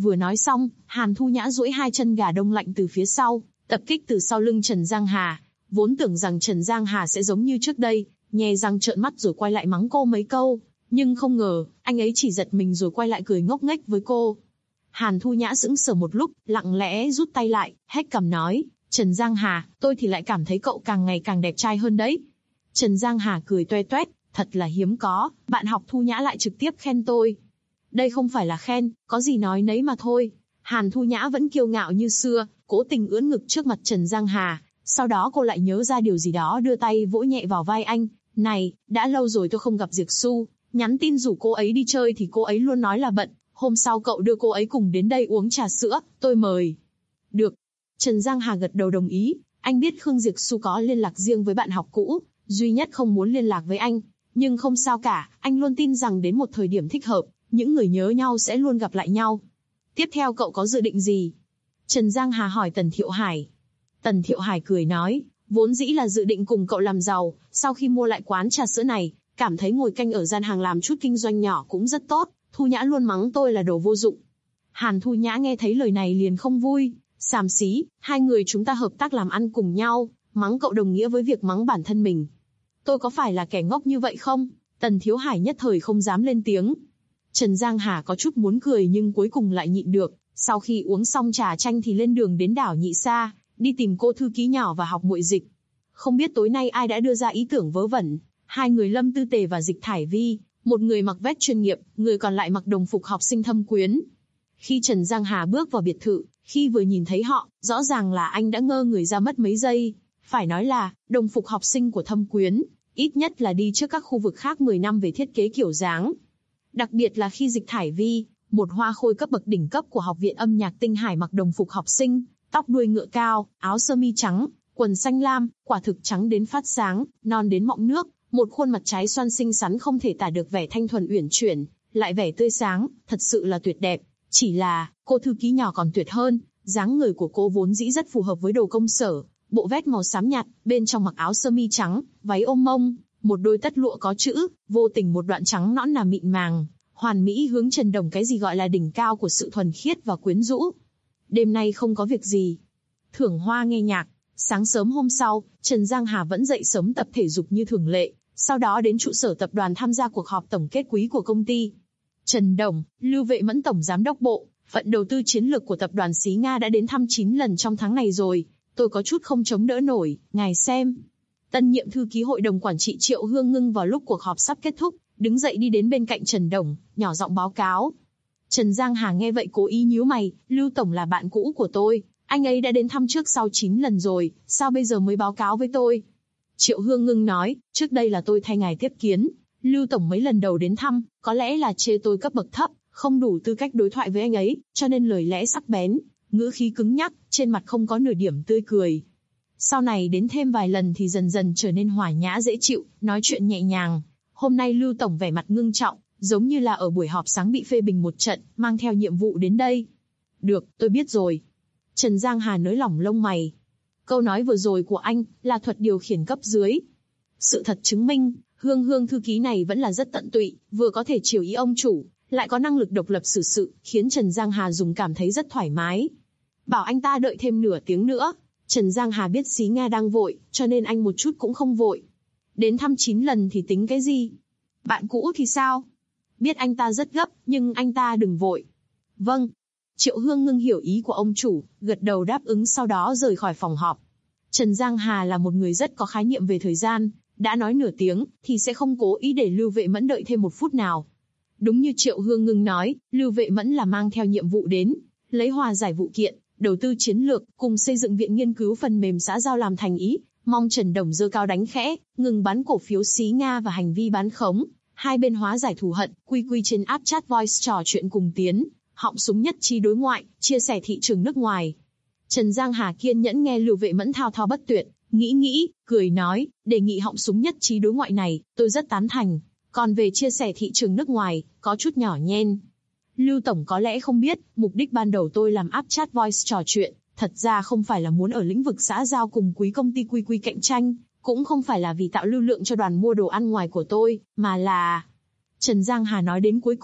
Vừa nói xong, Hàn Thu Nhã duỗi hai chân gà đông lạnh từ phía sau, tập kích từ sau lưng Trần Giang Hà. Vốn tưởng rằng Trần Giang Hà sẽ giống như trước đây, nhe răng trợn mắt rồi quay lại mắng cô mấy câu. Nhưng không ngờ, anh ấy chỉ giật mình rồi quay lại cười ngốc nghếch với cô. Hàn Thu Nhã sững sờ một lúc, lặng lẽ rút tay lại, hét cằm nói, Trần Giang Hà, tôi thì lại cảm thấy cậu càng ngày càng đẹp trai hơn đấy. Trần Giang Hà cười toe toét, thật là hiếm có, bạn học Thu Nhã lại trực tiếp khen tôi. Đây không phải là khen, có gì nói nấy mà thôi. Hàn Thu Nhã vẫn kiêu ngạo như xưa, cố tình ưỡn ngực trước mặt Trần Giang Hà. Sau đó cô lại nhớ ra điều gì đó đưa tay vỗ nhẹ vào vai anh. Này, đã lâu rồi tôi không gặp Diệc Xu, nhắn tin rủ cô ấy đi chơi thì cô ấy luôn nói là bận. Hôm sau cậu đưa cô ấy cùng đến đây uống trà sữa, tôi mời. Được. Trần Giang Hà gật đầu đồng ý. Anh biết Khương Diệc Xu có liên lạc riêng với bạn học cũ, duy nhất không muốn liên lạc với anh. Nhưng không sao cả, anh luôn tin rằng đến một thời điểm thích hợp, những người nhớ nhau sẽ luôn gặp lại nhau. Tiếp theo cậu có dự định gì? Trần Giang Hà hỏi Tần Thiệu Hải. Tần Thiệu Hải cười nói, vốn dĩ là dự định cùng cậu làm giàu, sau khi mua lại quán trà sữa này, cảm thấy ngồi canh ở gian hàng làm chút kinh doanh nhỏ cũng rất tốt, Thu Nhã luôn mắng tôi là đồ vô dụng. Hàn Thu Nhã nghe thấy lời này liền không vui, xàm xí, hai người chúng ta hợp tác làm ăn cùng nhau, mắng cậu đồng nghĩa với việc mắng bản thân mình. Tôi có phải là kẻ ngốc như vậy không? Tần Thiệu Hải nhất thời không dám lên tiếng. Trần Giang Hà có chút muốn cười nhưng cuối cùng lại nhịn được, sau khi uống xong trà chanh thì lên đường đến đảo Nhị Sa, đi tìm cô thư ký nhỏ và học muội Dịch. Không biết tối nay ai đã đưa ra ý tưởng vớ vẩn, hai người Lâm Tư Tề và Dịch Thải Vi, một người mặc vest chuyên nghiệp, người còn lại mặc đồng phục học sinh thâm quyến. Khi Trần Giang Hà bước vào biệt thự, khi vừa nhìn thấy họ, rõ ràng là anh đã ngơ người ra mất mấy giây. Phải nói là, đồng phục học sinh của thâm quyến, ít nhất là đi trước các khu vực khác 10 năm về thiết kế kiểu dáng. Đặc biệt là khi Dịch Thải Vi, một hoa khôi cấp bậc đỉnh cấp của Học viện Âm nhạc Tinh Hải mặc đồng phục học sinh, tóc đuôi ngựa cao, áo sơ mi trắng, quần xanh lam, quả thực trắng đến phát sáng, non đến mọng nước, một khuôn mặt trái xoan xinh xắn không thể tả được vẻ thanh thuần uyển chuyển, lại vẻ tươi sáng, thật sự là tuyệt đẹp. Chỉ là, cô thư ký nhỏ còn tuyệt hơn, dáng người của cô vốn dĩ rất phù hợp với đồ công sở, bộ vest màu xám nhạt, bên trong mặc áo sơ mi trắng, váy ôm mông, một đôi tất lụa có chữ, vô tình một đoạn trắng nõn nà mịn màng, hoàn mỹ hướng Trần Đồng cái gì gọi là đỉnh cao của sự thuần khiết và quyến rũ. Đêm nay không có việc gì. Thưởng hoa nghe nhạc. Sáng sớm hôm sau, Trần Giang Hà vẫn dậy sớm tập thể dục như thường lệ, sau đó đến trụ sở tập đoàn tham gia cuộc họp tổng kết quý của công ty. Trần Đồng, Lưu Vệ Mẫn tổng giám đốc bộ, phận đầu tư chiến lược của tập đoàn Xí Nga đã đến thăm 9 lần trong tháng này rồi, tôi có chút không chống đỡ nổi, ngài xem. Tân nhiệm thư ký hội đồng quản trị Triệu Hương Ngưng vào lúc cuộc họp sắp kết thúc, đứng dậy đi đến bên cạnh Trần Đồng, nhỏ giọng báo cáo. Trần Giang Hà nghe vậy cố ý nhíu mày, Lưu tổng là bạn cũ của tôi, anh ấy đã đến thăm trước sau 9 lần rồi, sao bây giờ mới báo cáo với tôi? Triệu Hương Ngưng nói, trước đây là tôi thay ngài tiếp kiến, Lưu tổng mấy lần đầu đến thăm, có lẽ là chê tôi cấp bậc thấp, không đủ tư cách đối thoại với anh ấy, cho nên lời lẽ sắc bén, ngữ khí cứng nhắc, trên mặt không có nửa điểm tươi cười. Sau này đến thêm vài lần thì dần dần trở nên hòa nhã dễ chịu, nói chuyện nhẹ nhàng. Hôm nay Lưu tổng vẻ mặt ngưng trọng, giống như là ở buổi họp sáng bị phê bình một trận, mang theo nhiệm vụ đến đây. Được, tôi biết rồi. Trần Giang Hà nới lỏng lông mày. Câu nói vừa rồi của anh là thuật điều khiển cấp dưới. Sự thật chứng minh, Hương thư ký này vẫn là rất tận tụy, vừa có thể chiều ý ông chủ, lại có năng lực độc lập xử sự, khiến Trần Giang Hà dùng cảm thấy rất thoải mái. Bảo anh ta đợi thêm nửa tiếng nữa. Trần Giang Hà biết Xí Nga đang vội, cho nên anh một chút cũng không vội. Đến thăm 9 lần thì tính cái gì? Bạn cũ thì sao? Biết anh ta rất gấp, nhưng anh ta đừng vội. Vâng. Triệu Hương Ngưng hiểu ý của ông chủ, gật đầu đáp ứng sau đó rời khỏi phòng họp. Trần Giang Hà là một người rất có khái niệm về thời gian, đã nói nửa tiếng, thì sẽ không cố ý để Lưu Vệ Mẫn đợi thêm một phút nào. Đúng như Triệu Hương Ngưng nói, Lưu Vệ Mẫn là mang theo nhiệm vụ đến, lấy hòa giải vụ kiện, đầu tư chiến lược, cùng xây dựng viện nghiên cứu phần mềm xã giao làm thành ý, mong Trần Đồng giơ cao đánh khẽ, ngừng bán cổ phiếu Xí Nga và hành vi bán khống, hai bên hóa giải thù hận, quy trên app chat voice trò chuyện cùng tiến, họng súng nhất trí đối ngoại, chia sẻ thị trường nước ngoài. Trần Giang Hà kiên nhẫn nghe Lưu Vệ Mẫn thao thao bất tuyệt, nghĩ, cười nói, đề nghị họng súng nhất trí đối ngoại này, tôi rất tán thành, còn về chia sẻ thị trường nước ngoài, có chút nhỏ nhen. Lưu tổng có lẽ không biết, mục đích ban đầu tôi làm app chat voice trò chuyện, thật ra không phải là muốn ở lĩnh vực xã giao cùng quý công ty quy cạnh tranh, cũng không phải là vì tạo lưu lượng cho đoàn mua đồ ăn ngoài của tôi, mà là... Trần Giang Hà nói đến cuối cùng,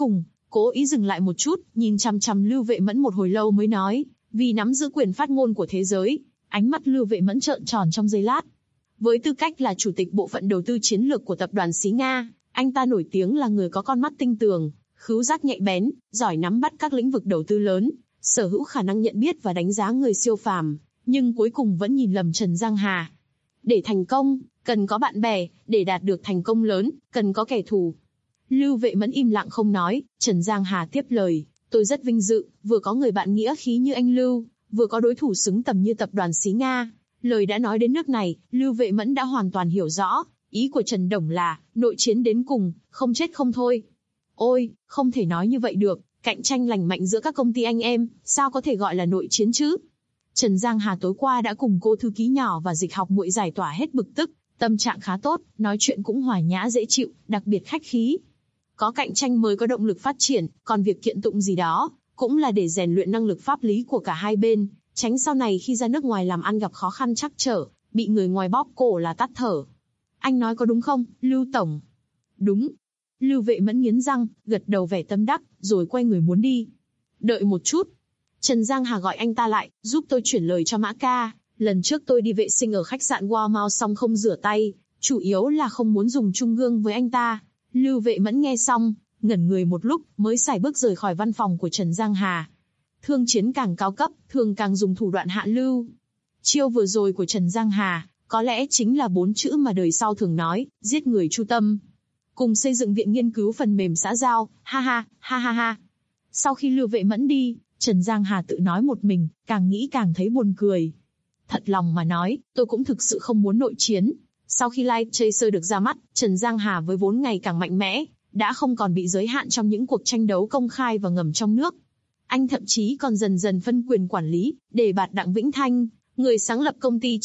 cố ý dừng lại một chút, nhìn chằm chằm Lưu Vệ Mẫn một hồi lâu mới nói, vì nắm giữ quyền phát ngôn của thế giới. Ánh mắt Lưu Vệ Mẫn trợn tròn trong giây lát. Với tư cách là chủ tịch bộ phận đầu tư chiến lược của tập đoàn Xí Nga, anh ta nổi tiếng là người có con mắt tinh tường, khứu giác nhạy bén, giỏi nắm bắt các lĩnh vực đầu tư lớn, sở hữu khả năng nhận biết và đánh giá người siêu phàm, nhưng cuối cùng vẫn nhìn lầm Trần Giang Hà. Để thành công, cần có bạn bè, để đạt được thành công lớn, cần có kẻ thù. Lưu Vệ Mẫn im lặng không nói, Trần Giang Hà tiếp lời, tôi rất vinh dự, vừa có người bạn nghĩa khí như anh Lưu, vừa có đối thủ xứng tầm như tập đoàn Xí Nga. Lời đã nói đến nước này, Lưu Vệ Mẫn đã hoàn toàn hiểu rõ, ý của Trần Đồng là, nội chiến đến cùng, không chết không thôi. Ôi, không thể nói như vậy được, cạnh tranh lành mạnh giữa các công ty anh em, sao có thể gọi là nội chiến chứ? Trần Giang Hà tối qua đã cùng cô thư ký nhỏ và dịch học muội giải tỏa hết bực tức, tâm trạng khá tốt, nói chuyện cũng hòa nhã dễ chịu, đặc biệt khách khí. Có cạnh tranh mới có động lực phát triển, còn việc kiện tụng gì đó, cũng là để rèn luyện năng lực pháp lý của cả hai bên, tránh sau này khi ra nước ngoài làm ăn gặp khó khăn trắc trở, bị người ngoài bóp cổ là tắt thở. Anh nói có đúng không, Lưu Tổng? Đúng. Lưu Vệ Mẫn nghiến răng, gật đầu vẻ tâm đắc, rồi quay người muốn đi. Đợi một chút. Trần Giang Hà gọi anh ta lại, giúp tôi chuyển lời cho Mã ca. Lần trước tôi đi vệ sinh ở khách sạn Walmart xong không rửa tay, chủ yếu là không muốn dùng chung gương với anh ta. Lưu Vệ Mẫn nghe xong, ngẩn người một lúc, mới sải bước rời khỏi văn phòng của Trần Giang Hà. Thương chiến càng cao cấp, thường càng dùng thủ đoạn hạ lưu. Chiêu vừa rồi của Trần Giang Hà, có lẽ chính là 4 chữ mà đời sau thường nói, giết người chu tâm. Cùng xây dựng viện nghiên cứu phần mềm xã giao, ha ha, ha ha ha. Sau khi Lưu Vệ Mẫn đi, Trần Giang Hà tự nói một mình, càng nghĩ càng thấy buồn cười. Thật lòng mà nói, tôi cũng thực sự không muốn nội chiến. Sau khi Live Chaser được ra mắt, Trần Giang Hà với vốn ngày càng mạnh mẽ, đã không còn bị giới hạn trong những cuộc tranh đấu công khai và ngầm trong nước. Anh thậm chí còn dần dần phân quyền quản lý, đề bạt Đặng Vĩnh Thanh, người sáng lập công ty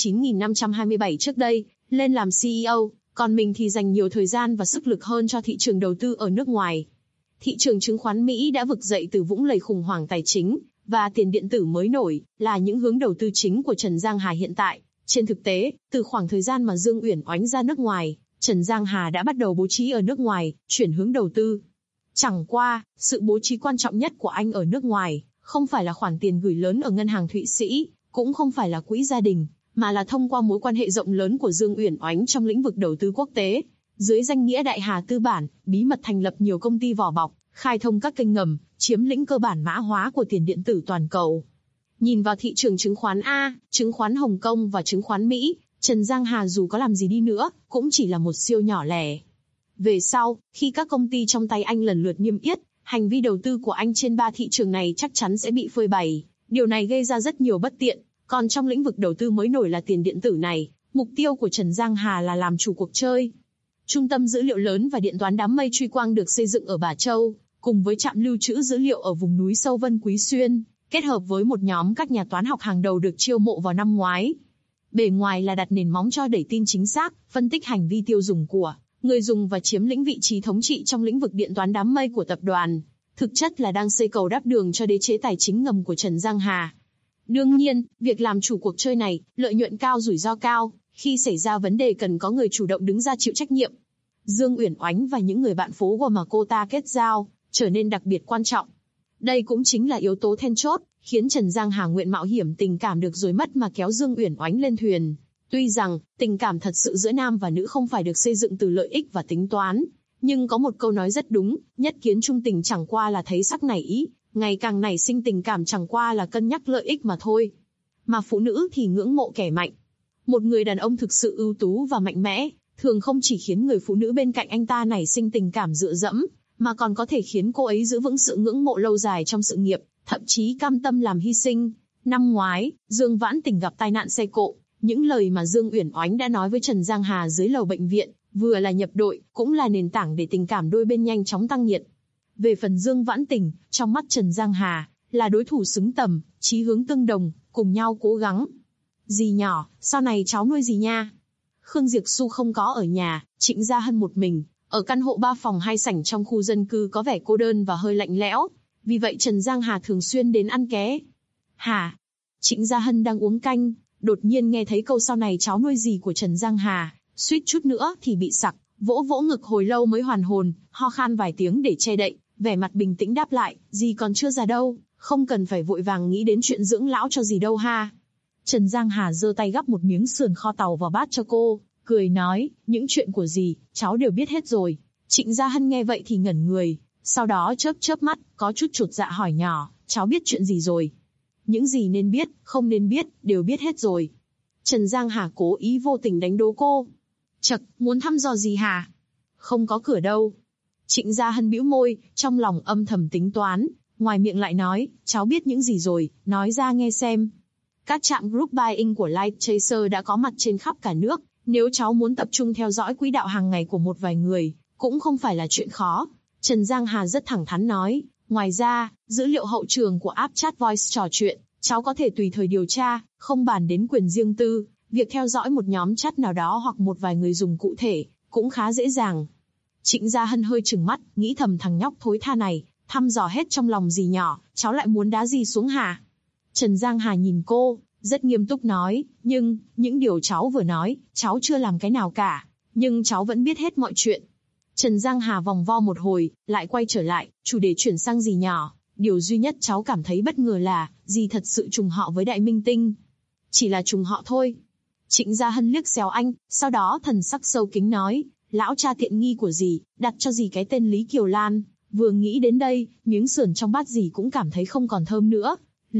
9527 trước đây, lên làm CEO, còn mình thì dành nhiều thời gian và sức lực hơn cho thị trường đầu tư ở nước ngoài. Thị trường chứng khoán Mỹ đã vực dậy từ vũng lầy khủng hoảng tài chính, và tiền điện tử mới nổi, là những hướng đầu tư chính của Trần Giang Hà hiện tại. Trên thực tế, từ khoảng thời gian mà Dương Uyển oánh ra nước ngoài, Trần Giang Hà đã bắt đầu bố trí ở nước ngoài, chuyển hướng đầu tư. Chẳng qua, sự bố trí quan trọng nhất của anh ở nước ngoài, không phải là khoản tiền gửi lớn ở ngân hàng Thụy Sĩ, cũng không phải là quỹ gia đình, mà là thông qua mối quan hệ rộng lớn của Dương Uyển oánh trong lĩnh vực đầu tư quốc tế. Dưới danh nghĩa Đại Hà Tư bản, bí mật thành lập nhiều công ty vỏ bọc, khai thông các kênh ngầm, chiếm lĩnh cơ bản mã hóa của tiền điện tử toàn cầu. Nhìn vào thị trường chứng khoán A, chứng khoán Hồng Kông và chứng khoán Mỹ, Trần Giang Hà dù có làm gì đi nữa, cũng chỉ là một siêu nhỏ lẻ. Về sau, khi các công ty trong tay anh lần lượt niêm yết, hành vi đầu tư của anh trên 3 thị trường này chắc chắn sẽ bị phơi bày. Điều này gây ra rất nhiều bất tiện. Còn trong lĩnh vực đầu tư mới nổi là tiền điện tử này, mục tiêu của Trần Giang Hà là làm chủ cuộc chơi. Trung tâm dữ liệu lớn và điện toán đám mây Truy Quang được xây dựng ở Bà Châu, cùng với trạm lưu trữ dữ liệu ở vùng núi sâu Vân Quý Xuyên, kết hợp với một nhóm các nhà toán học hàng đầu được chiêu mộ vào năm ngoái. Bề ngoài là đặt nền móng cho đẩy tin chính xác, phân tích hành vi tiêu dùng của người dùng và chiếm lĩnh vị trí thống trị trong lĩnh vực điện toán đám mây của tập đoàn. Thực chất là đang xây cầu đắp đường cho đế chế tài chính ngầm của Trần Giang Hà. Đương nhiên, việc làm chủ cuộc chơi này, lợi nhuận cao rủi ro cao, khi xảy ra vấn đề cần có người chủ động đứng ra chịu trách nhiệm. Dương Uyển oánh và những người bạn phố mà cô ta kết giao, trở nên đặc biệt quan trọng. Đây cũng chính là yếu tố then chốt, khiến Trần Giang Hà nguyện mạo hiểm tình cảm được rồi mất mà kéo Dương Uyển oánh lên thuyền. Tuy rằng, tình cảm thật sự giữa nam và nữ không phải được xây dựng từ lợi ích và tính toán, nhưng có một câu nói rất đúng, nhất kiến trung tình chẳng qua là thấy sắc nảy ý, ngày càng nảy sinh tình cảm chẳng qua là cân nhắc lợi ích mà thôi. Mà phụ nữ thì ngưỡng mộ kẻ mạnh. Một người đàn ông thực sự ưu tú và mạnh mẽ, thường không chỉ khiến người phụ nữ bên cạnh anh ta nảy sinh tình cảm dựa dẫm, mà còn có thể khiến cô ấy giữ vững sự ngưỡng mộ lâu dài trong sự nghiệp, thậm chí cam tâm làm hy sinh. Năm ngoái, Dương Vãn Tình gặp tai nạn xe cộ, những lời mà Dương Uyển oánh đã nói với Trần Giang Hà dưới lầu bệnh viện, vừa là nhập đội, cũng là nền tảng để tình cảm đôi bên nhanh chóng tăng nhiệt. Về phần Dương Vãn Tình, trong mắt Trần Giang Hà, là đối thủ xứng tầm, chí hướng tương đồng, cùng nhau cố gắng. Dì nhỏ, sau này cháu nuôi dì nha. Khương Diệp Xu không có ở nhà, Trịnh Gia Hân một mình, ở căn hộ 3 phòng 2 sảnh trong khu dân cư có vẻ cô đơn và hơi lạnh lẽo. Vì vậy Trần Giang Hà thường xuyên đến ăn ké. Hả? Trịnh Gia Hân đang uống canh, đột nhiên nghe thấy câu sau này cháu nuôi dì của Trần Giang Hà, suýt chút nữa thì bị sặc, vỗ vỗ ngực hồi lâu mới hoàn hồn, ho khan vài tiếng để che đậy, vẻ mặt bình tĩnh đáp lại, dì còn chưa già đâu, không cần phải vội vàng nghĩ đến chuyện dưỡng lão cho dì đâu ha. Trần Giang Hà giơ tay gắp một miếng sườn kho tàu vào bát cho cô, cười nói, những chuyện của dì, cháu đều biết hết rồi. Trịnh Gia Hân nghe vậy thì ngẩn người, sau đó chớp chớp mắt, có chút chột dạ hỏi nhỏ, cháu biết chuyện gì rồi? Những gì nên biết, không nên biết, đều biết hết rồi. Trần Giang Hà cố ý vô tình đánh đố cô. Chậc, muốn thăm dò gì hả? Không có cửa đâu. Trịnh Gia Hân bĩu môi, trong lòng âm thầm tính toán, ngoài miệng lại nói, cháu biết những gì rồi, nói ra nghe xem. Các trạm group buying của Light Chaser đã có mặt trên khắp cả nước, nếu cháu muốn tập trung theo dõi quỹ đạo hàng ngày của một vài người, cũng không phải là chuyện khó. Trần Giang Hà rất thẳng thắn nói, ngoài ra, dữ liệu hậu trường của app chat voice trò chuyện, cháu có thể tùy thời điều tra, không bàn đến quyền riêng tư, việc theo dõi một nhóm chat nào đó hoặc một vài người dùng cụ thể, cũng khá dễ dàng. Trịnh Gia Hân hơi trừng mắt, nghĩ thầm thằng nhóc thối tha này, thăm dò hết trong lòng dì nhỏ, cháu lại muốn đá gì xuống hả? Trần Giang Hà nhìn cô, rất nghiêm túc nói, nhưng, những điều cháu vừa nói, cháu chưa làm cái nào cả, nhưng cháu vẫn biết hết mọi chuyện. Trần Giang Hà vòng vo một hồi, lại quay trở lại, chủ đề chuyển sang dì nhỏ. Điều duy nhất cháu cảm thấy bất ngờ là, dì thật sự trùng họ với Đại Minh Tinh. Chỉ là trùng họ thôi. Trịnh Gia Hân liếc xéo anh, sau đó thần sắc sâu kính nói, lão cha tiện nghi của dì, đặt cho dì cái tên Lý Kiều Lan. Vừa nghĩ đến đây, miếng sườn trong bát dì cũng cảm thấy không còn thơm nữa.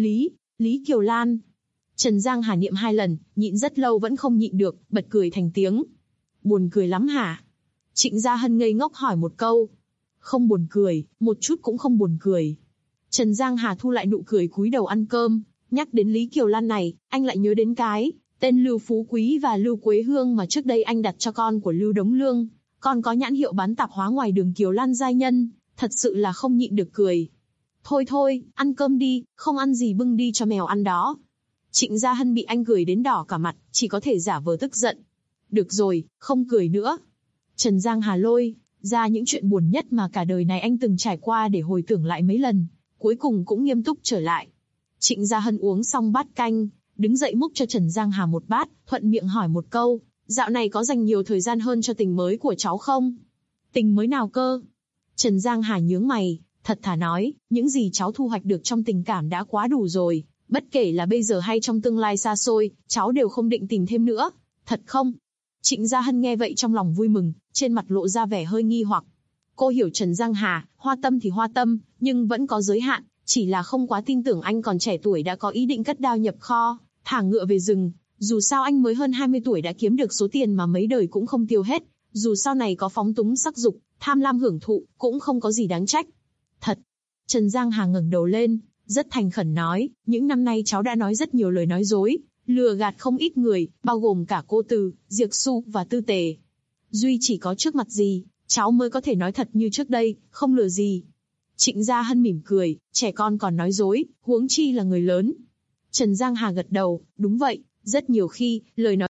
Lý Kiều Lan. Trần Giang Hà niệm 2 lần, nhịn rất lâu vẫn không nhịn được, bật cười thành tiếng. Buồn cười lắm hả? Trịnh Gia Hân ngây ngốc hỏi một câu. Không buồn cười, một chút cũng không buồn cười. Trần Giang Hà thu lại nụ cười cúi đầu ăn cơm, nhắc đến Lý Kiều Lan này, anh lại nhớ đến cái tên Lưu Phú Quý và Lưu Quế Hương mà trước đây anh đặt cho con của Lưu Đống Lương, còn có nhãn hiệu bán tạp hóa ngoài đường Kiều Lan giai nhân, thật sự là không nhịn được cười. Thôi, ăn cơm đi, không ăn gì bưng đi cho mèo ăn đó. Trịnh Gia Hân bị anh cười đến đỏ cả mặt, chỉ có thể giả vờ tức giận. Được rồi, không cười nữa. Trần Giang Hà lôi ra những chuyện buồn nhất mà cả đời này anh từng trải qua để hồi tưởng lại mấy lần, cuối cùng cũng nghiêm túc trở lại. Trịnh Gia Hân uống xong bát canh, đứng dậy múc cho Trần Giang Hà một bát, thuận miệng hỏi một câu, dạo này có dành nhiều thời gian hơn cho tình mới của cháu không? Tình mới nào cơ? Trần Giang Hà nhướng mày, thật thà nói, những gì cháu thu hoạch được trong tình cảm đã quá đủ rồi, bất kể là bây giờ hay trong tương lai xa xôi, cháu đều không định tìm thêm nữa. Thật không? Trịnh Gia Hân nghe vậy trong lòng vui mừng, trên mặt lộ ra vẻ hơi nghi hoặc. Cô hiểu Trần Giang Hà, hoa tâm thì hoa tâm, nhưng vẫn có giới hạn, chỉ là không quá tin tưởng anh còn trẻ tuổi đã có ý định cất đao nhập kho, thả ngựa về rừng. Dù sao anh mới hơn 20 tuổi đã kiếm được số tiền mà mấy đời cũng không tiêu hết, dù sau này có phóng túng sắc dục, tham lam hưởng thụ, cũng không có gì đáng trách. Thật. Trần Giang Hà ngẩng đầu lên, rất thành khẩn nói, những năm nay cháu đã nói rất nhiều lời nói dối, lừa gạt không ít người, bao gồm cả cô Từ, Diệc Xu và Tư Tề. Duy chỉ có trước mặt dì, cháu mới có thể nói thật như trước đây, không lừa gì. Trịnh Gia Hân mỉm cười, trẻ con còn nói dối, huống chi là người lớn. Trần Giang Hà gật đầu, đúng vậy, rất nhiều khi, lời nói.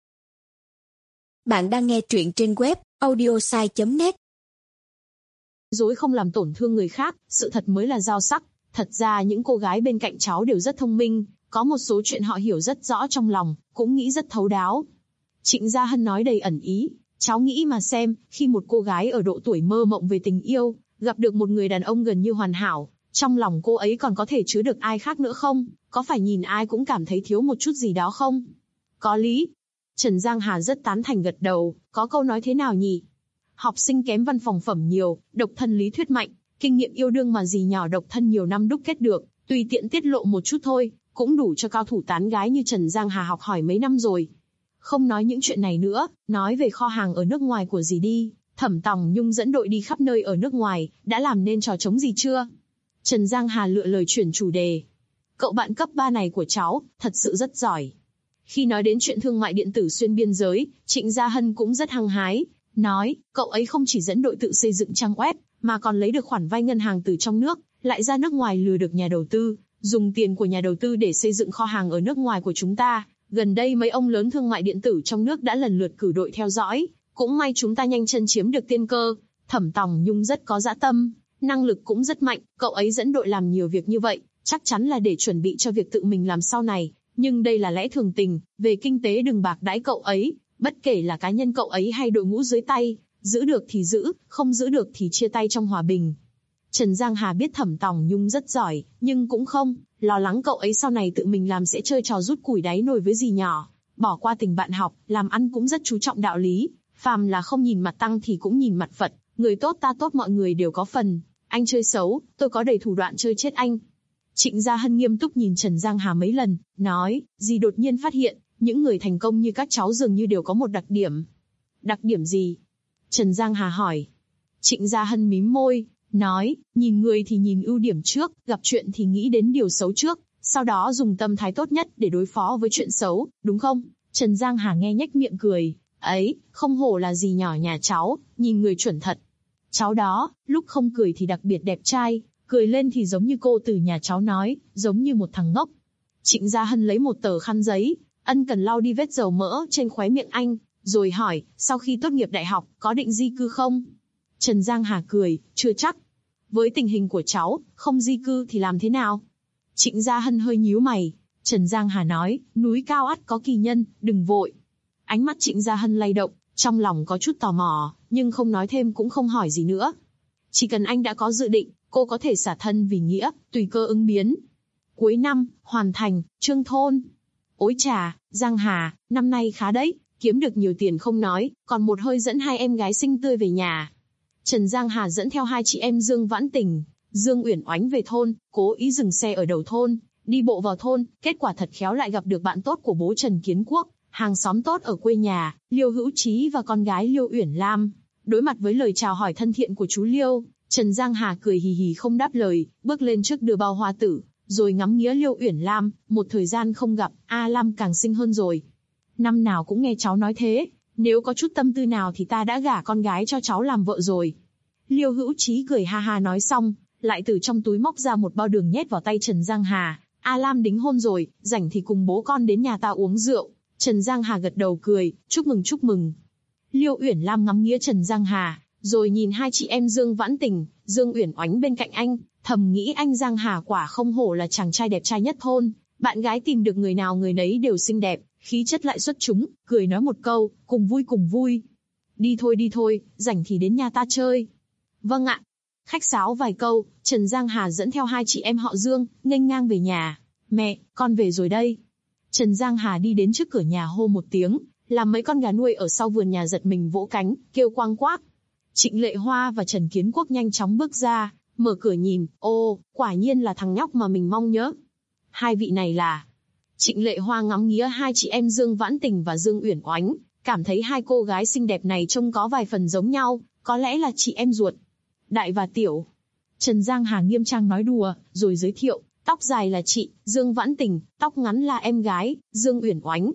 Bạn đang nghe truyện trên web audiosai.net. Dối không làm tổn thương người khác, sự thật mới là dao sắc. Thật ra những cô gái bên cạnh cháu đều rất thông minh, có một số chuyện họ hiểu rất rõ trong lòng, cũng nghĩ rất thấu đáo. Trịnh Gia Hân nói đầy ẩn ý, cháu nghĩ mà xem, khi một cô gái ở độ tuổi mơ mộng về tình yêu, gặp được một người đàn ông gần như hoàn hảo, trong lòng cô ấy còn có thể chứa được ai khác nữa không? Có phải nhìn ai cũng cảm thấy thiếu một chút gì đó không? Có lý. Trần Giang Hà rất tán thành gật đầu, có câu nói thế nào nhỉ? Học sinh kém văn phòng phẩm nhiều, độc thân lý thuyết mạnh, kinh nghiệm yêu đương mà dì nhỏ độc thân nhiều năm đúc kết được, tùy tiện tiết lộ một chút thôi, cũng đủ cho cao thủ tán gái như Trần Giang Hà học hỏi mấy năm rồi. Không nói những chuyện này nữa, nói về kho hàng ở nước ngoài của dì đi. Thẩm Tòng Nhung dẫn đội đi khắp nơi ở nước ngoài, đã làm nên trò trống gì chưa? Trần Giang Hà lựa lời chuyển chủ đề. Cậu bạn cấp 3 này của cháu, thật sự rất giỏi. Khi nói đến chuyện thương mại điện tử xuyên biên giới, Trịnh Gia Hân cũng rất hăng hái. Nói, cậu ấy không chỉ dẫn đội tự xây dựng trang web, mà còn lấy được khoản vay ngân hàng từ trong nước, lại ra nước ngoài lừa được nhà đầu tư, dùng tiền của nhà đầu tư để xây dựng kho hàng ở nước ngoài của chúng ta. Gần đây mấy ông lớn thương mại điện tử trong nước đã lần lượt cử đội theo dõi, cũng may chúng ta nhanh chân chiếm được tiên cơ. Thẩm Tòng Nhung rất có dã tâm, năng lực cũng rất mạnh, cậu ấy dẫn đội làm nhiều việc như vậy, chắc chắn là để chuẩn bị cho việc tự mình làm sau này, nhưng đây là lẽ thường tình, về kinh tế đừng bạc đãi cậu ấy, bất kể là cá nhân cậu ấy hay đội ngũ dưới tay, giữ được thì giữ, không giữ được thì chia tay trong hòa bình. Trần Giang Hà biết Thẩm Tòng Nhung rất giỏi, nhưng cũng không lo lắng cậu ấy sau này tự mình làm sẽ chơi trò rút củi đáy nồi với dì nhỏ. Bỏ qua tình bạn học, làm ăn cũng rất chú trọng đạo lý. Phàm là không nhìn mặt Tăng thì cũng nhìn mặt Phật, người tốt ta tốt mọi người đều có phần. Anh chơi xấu, tôi có đầy thủ đoạn chơi chết anh. Trịnh Gia Hân nghiêm túc nhìn Trần Giang Hà mấy lần, nói, dì đột nhiên phát hiện, những người thành công như các cháu dường như đều có một đặc điểm. Đặc điểm gì? Trần Giang Hà hỏi. Trịnh Gia Hân mím môi, nói, nhìn người thì nhìn ưu điểm trước, gặp chuyện thì nghĩ đến điều xấu trước, sau đó dùng tâm thái tốt nhất để đối phó với chuyện xấu, đúng không? Trần Giang Hà nghe nhếch miệng cười, ấy, không hổ là dì nhỏ nhà cháu, nhìn người chuẩn thật. Cháu đó, lúc không cười thì đặc biệt đẹp trai, cười lên thì giống như cô từ nhà cháu nói, giống như một thằng ngốc. Trịnh Gia Hân lấy một tờ khăn giấy, ân cần lau đi vết dầu mỡ trên khóe miệng anh, rồi hỏi, sau khi tốt nghiệp đại học, có định di cư không? Trần Giang Hà cười, chưa chắc. Với tình hình của cháu, không di cư thì làm thế nào? Trịnh Gia Hân hơi nhíu mày. Trần Giang Hà nói, núi cao ắt có kỳ nhân, đừng vội. Ánh mắt Trịnh Gia Hân lay động, trong lòng có chút tò mò, nhưng không nói thêm cũng không hỏi gì nữa. Chỉ cần anh đã có dự định, cô có thể xả thân vì nghĩa, tùy cơ ứng biến. Cuối năm, hoàn thành, Trương Thôn. Ối chà, Giang Hà, năm nay khá đấy, kiếm được nhiều tiền không nói, còn một hơi dẫn hai em gái xinh tươi về nhà. Trần Giang Hà dẫn theo hai chị em Dương Vãn Tình, Dương Uyển Oánh về thôn, cố ý dừng xe ở đầu thôn, đi bộ vào thôn, kết quả thật khéo lại gặp được bạn tốt của bố Trần Kiến Quốc, hàng xóm tốt ở quê nhà, Liêu Hữu Chí và con gái Liêu Uyển Lam. Đối mặt với lời chào hỏi thân thiện của chú Liêu, Trần Giang Hà cười hì hì không đáp lời, bước lên trước đưa bao hoa tử, rồi ngắm nghía Liêu Uyển Lam, một thời gian không gặp, Lam càng xinh hơn rồi. Năm nào cũng nghe cháu nói thế, nếu có chút tâm tư nào thì ta đã gả con gái cho cháu làm vợ rồi. Liêu Hữu Chí cười ha ha nói xong, lại từ trong túi móc ra một bao đường nhét vào tay Trần Giang Hà. Lam đính hôn rồi, rảnh thì cùng bố con đến nhà ta uống rượu. Trần Giang Hà gật đầu cười, chúc mừng chúc mừng. Liêu Uyển Lam ngắm nghía Trần Giang Hà, rồi nhìn hai chị em Dương Vãn Tình, Dương Uyển Oánh bên cạnh anh, thầm nghĩ anh Giang Hà quả không hổ là chàng trai đẹp trai nhất thôn, bạn gái tìm được người nào người nấy đều xinh đẹp, khí chất lại xuất chúng, cười nói một câu, cùng vui cùng vui. Đi thôi, rảnh thì đến nhà ta chơi. Vâng ạ. Khách sáo vài câu, Trần Giang Hà dẫn theo hai chị em họ Dương, nghênh ngang về nhà. Mẹ, con về rồi đây. Trần Giang Hà đi đến trước cửa nhà hô một tiếng, làm mấy con gà nuôi ở sau vườn nhà giật mình vỗ cánh, kêu quang quác. Trịnh Lệ Hoa và Trần Kiến Quốc nhanh chóng bước ra, mở cửa nhìn, quả nhiên là thằng nhóc mà mình mong nhớ. Hai vị này là... Trịnh Lệ Hoa ngắm nghía hai chị em Dương Vãn Tình và Dương Uyển Oánh, cảm thấy hai cô gái xinh đẹp này trông có vài phần giống nhau, có lẽ là chị em ruột. Đại và Tiểu. Trần Giang Hà nghiêm trang nói đùa, rồi giới thiệu, tóc dài là chị, Dương Vãn Tình, tóc ngắn là em gái, Dương Uyển Oánh.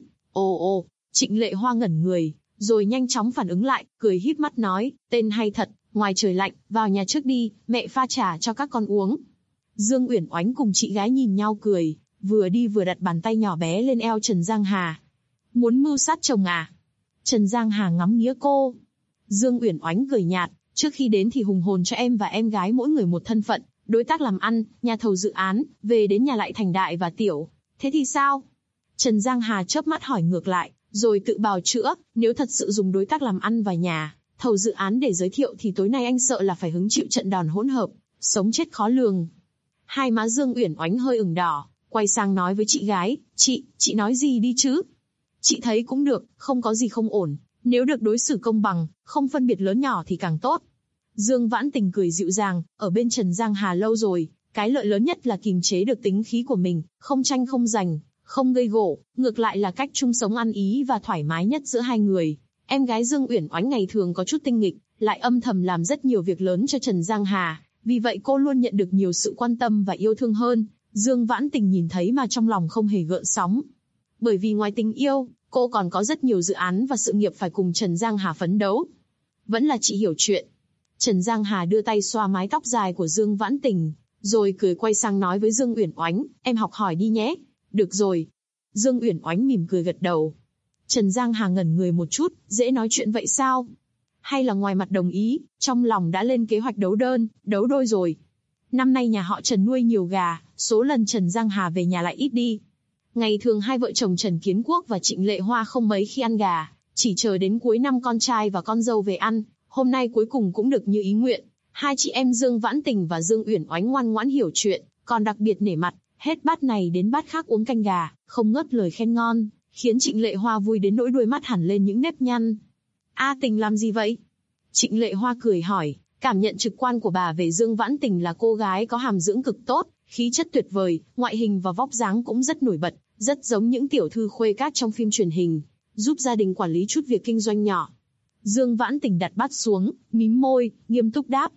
Trịnh Lệ Hoa ngẩn người, rồi nhanh chóng phản ứng lại, cười híp mắt nói, tên hay thật, ngoài trời lạnh, vào nhà trước đi, mẹ pha trà cho các con uống. Dương Uyển Oánh cùng chị gái nhìn nhau cười, vừa đi vừa đặt bàn tay nhỏ bé lên eo Trần Giang Hà. Muốn mưu sát chồng à? Trần Giang Hà ngắm nghía cô. Dương Uyển Oánh cười nhạt, trước khi đến thì hùng hồn cho em và em gái mỗi người một thân phận, đối tác làm ăn, nhà thầu dự án, về đến nhà lại thành Đại và Tiểu. Thế thì sao? Trần Giang Hà chớp mắt hỏi ngược lại, rồi tự bào chữa, nếu thật sự dùng đối tác làm ăn và nhà thầu dự án để giới thiệu thì tối nay anh sợ là phải hứng chịu trận đòn hỗn hợp, sống chết khó lường. Hai má Dương Uyển Oánh hơi ửng đỏ, quay sang nói với chị gái, chị nói gì đi chứ? Chị thấy cũng được, không có gì không ổn, nếu được đối xử công bằng, không phân biệt lớn nhỏ thì càng tốt. Dương Vãn Tình cười dịu dàng, ở bên Trần Giang Hà lâu rồi, cái lợi lớn nhất là kiềm chế được tính khí của mình, không tranh không giành, không gây gổ, ngược lại là cách chung sống ăn ý và thoải mái nhất giữa hai người. Em gái Dương Uyển Oánh ngày thường có chút tinh nghịch, lại âm thầm làm rất nhiều việc lớn cho Trần Giang Hà, vì vậy cô luôn nhận được nhiều sự quan tâm và yêu thương hơn. Dương Vãn Tình nhìn thấy mà trong lòng không hề gợn sóng. Bởi vì ngoài tình yêu, cô còn có rất nhiều dự án và sự nghiệp phải cùng Trần Giang Hà phấn đấu. Vẫn là chị hiểu chuyện. Trần Giang Hà đưa tay xoa mái tóc dài của Dương Vãn Tình, rồi cười quay sang nói với Dương Uyển Oánh, em học hỏi đi nhé. Được rồi. Dương Uyển Oánh mỉm cười gật đầu. Trần Giang Hà ngẩn người một chút, dễ nói chuyện vậy sao? Hay là ngoài mặt đồng ý, trong lòng đã lên kế hoạch đấu đơn, đấu đôi rồi. Năm nay nhà họ Trần nuôi nhiều gà, số lần Trần Giang Hà về nhà lại ít đi. Ngày thường hai vợ chồng Trần Kiến Quốc và Trịnh Lệ Hoa không mấy khi ăn gà, chỉ chờ đến cuối năm con trai và con dâu về ăn. Hôm nay cuối cùng cũng được như ý nguyện, Hai chị em Dương Vãn Tình và Dương Uyển Oánh ngoan ngoãn hiểu chuyện, còn đặc biệt nể mặt, hết bát này đến bát khác uống canh gà, không ngớt lời khen ngon, khiến Trịnh Lệ Hoa vui đến nỗi đôi mắt hẳn lên những nếp nhăn. A Tình làm gì vậy? Trịnh Lệ Hoa cười hỏi, cảm nhận trực quan của bà về Dương Vãn Tình là cô gái có hàm dưỡng cực tốt, khí chất tuyệt vời, ngoại hình và vóc dáng cũng rất nổi bật, rất giống những tiểu thư khuê các trong phim truyền hình, giúp gia đình quản lý chút việc kinh doanh nhỏ. Dương Vãn Tình đặt bát xuống, mím môi, nghiêm túc đáp.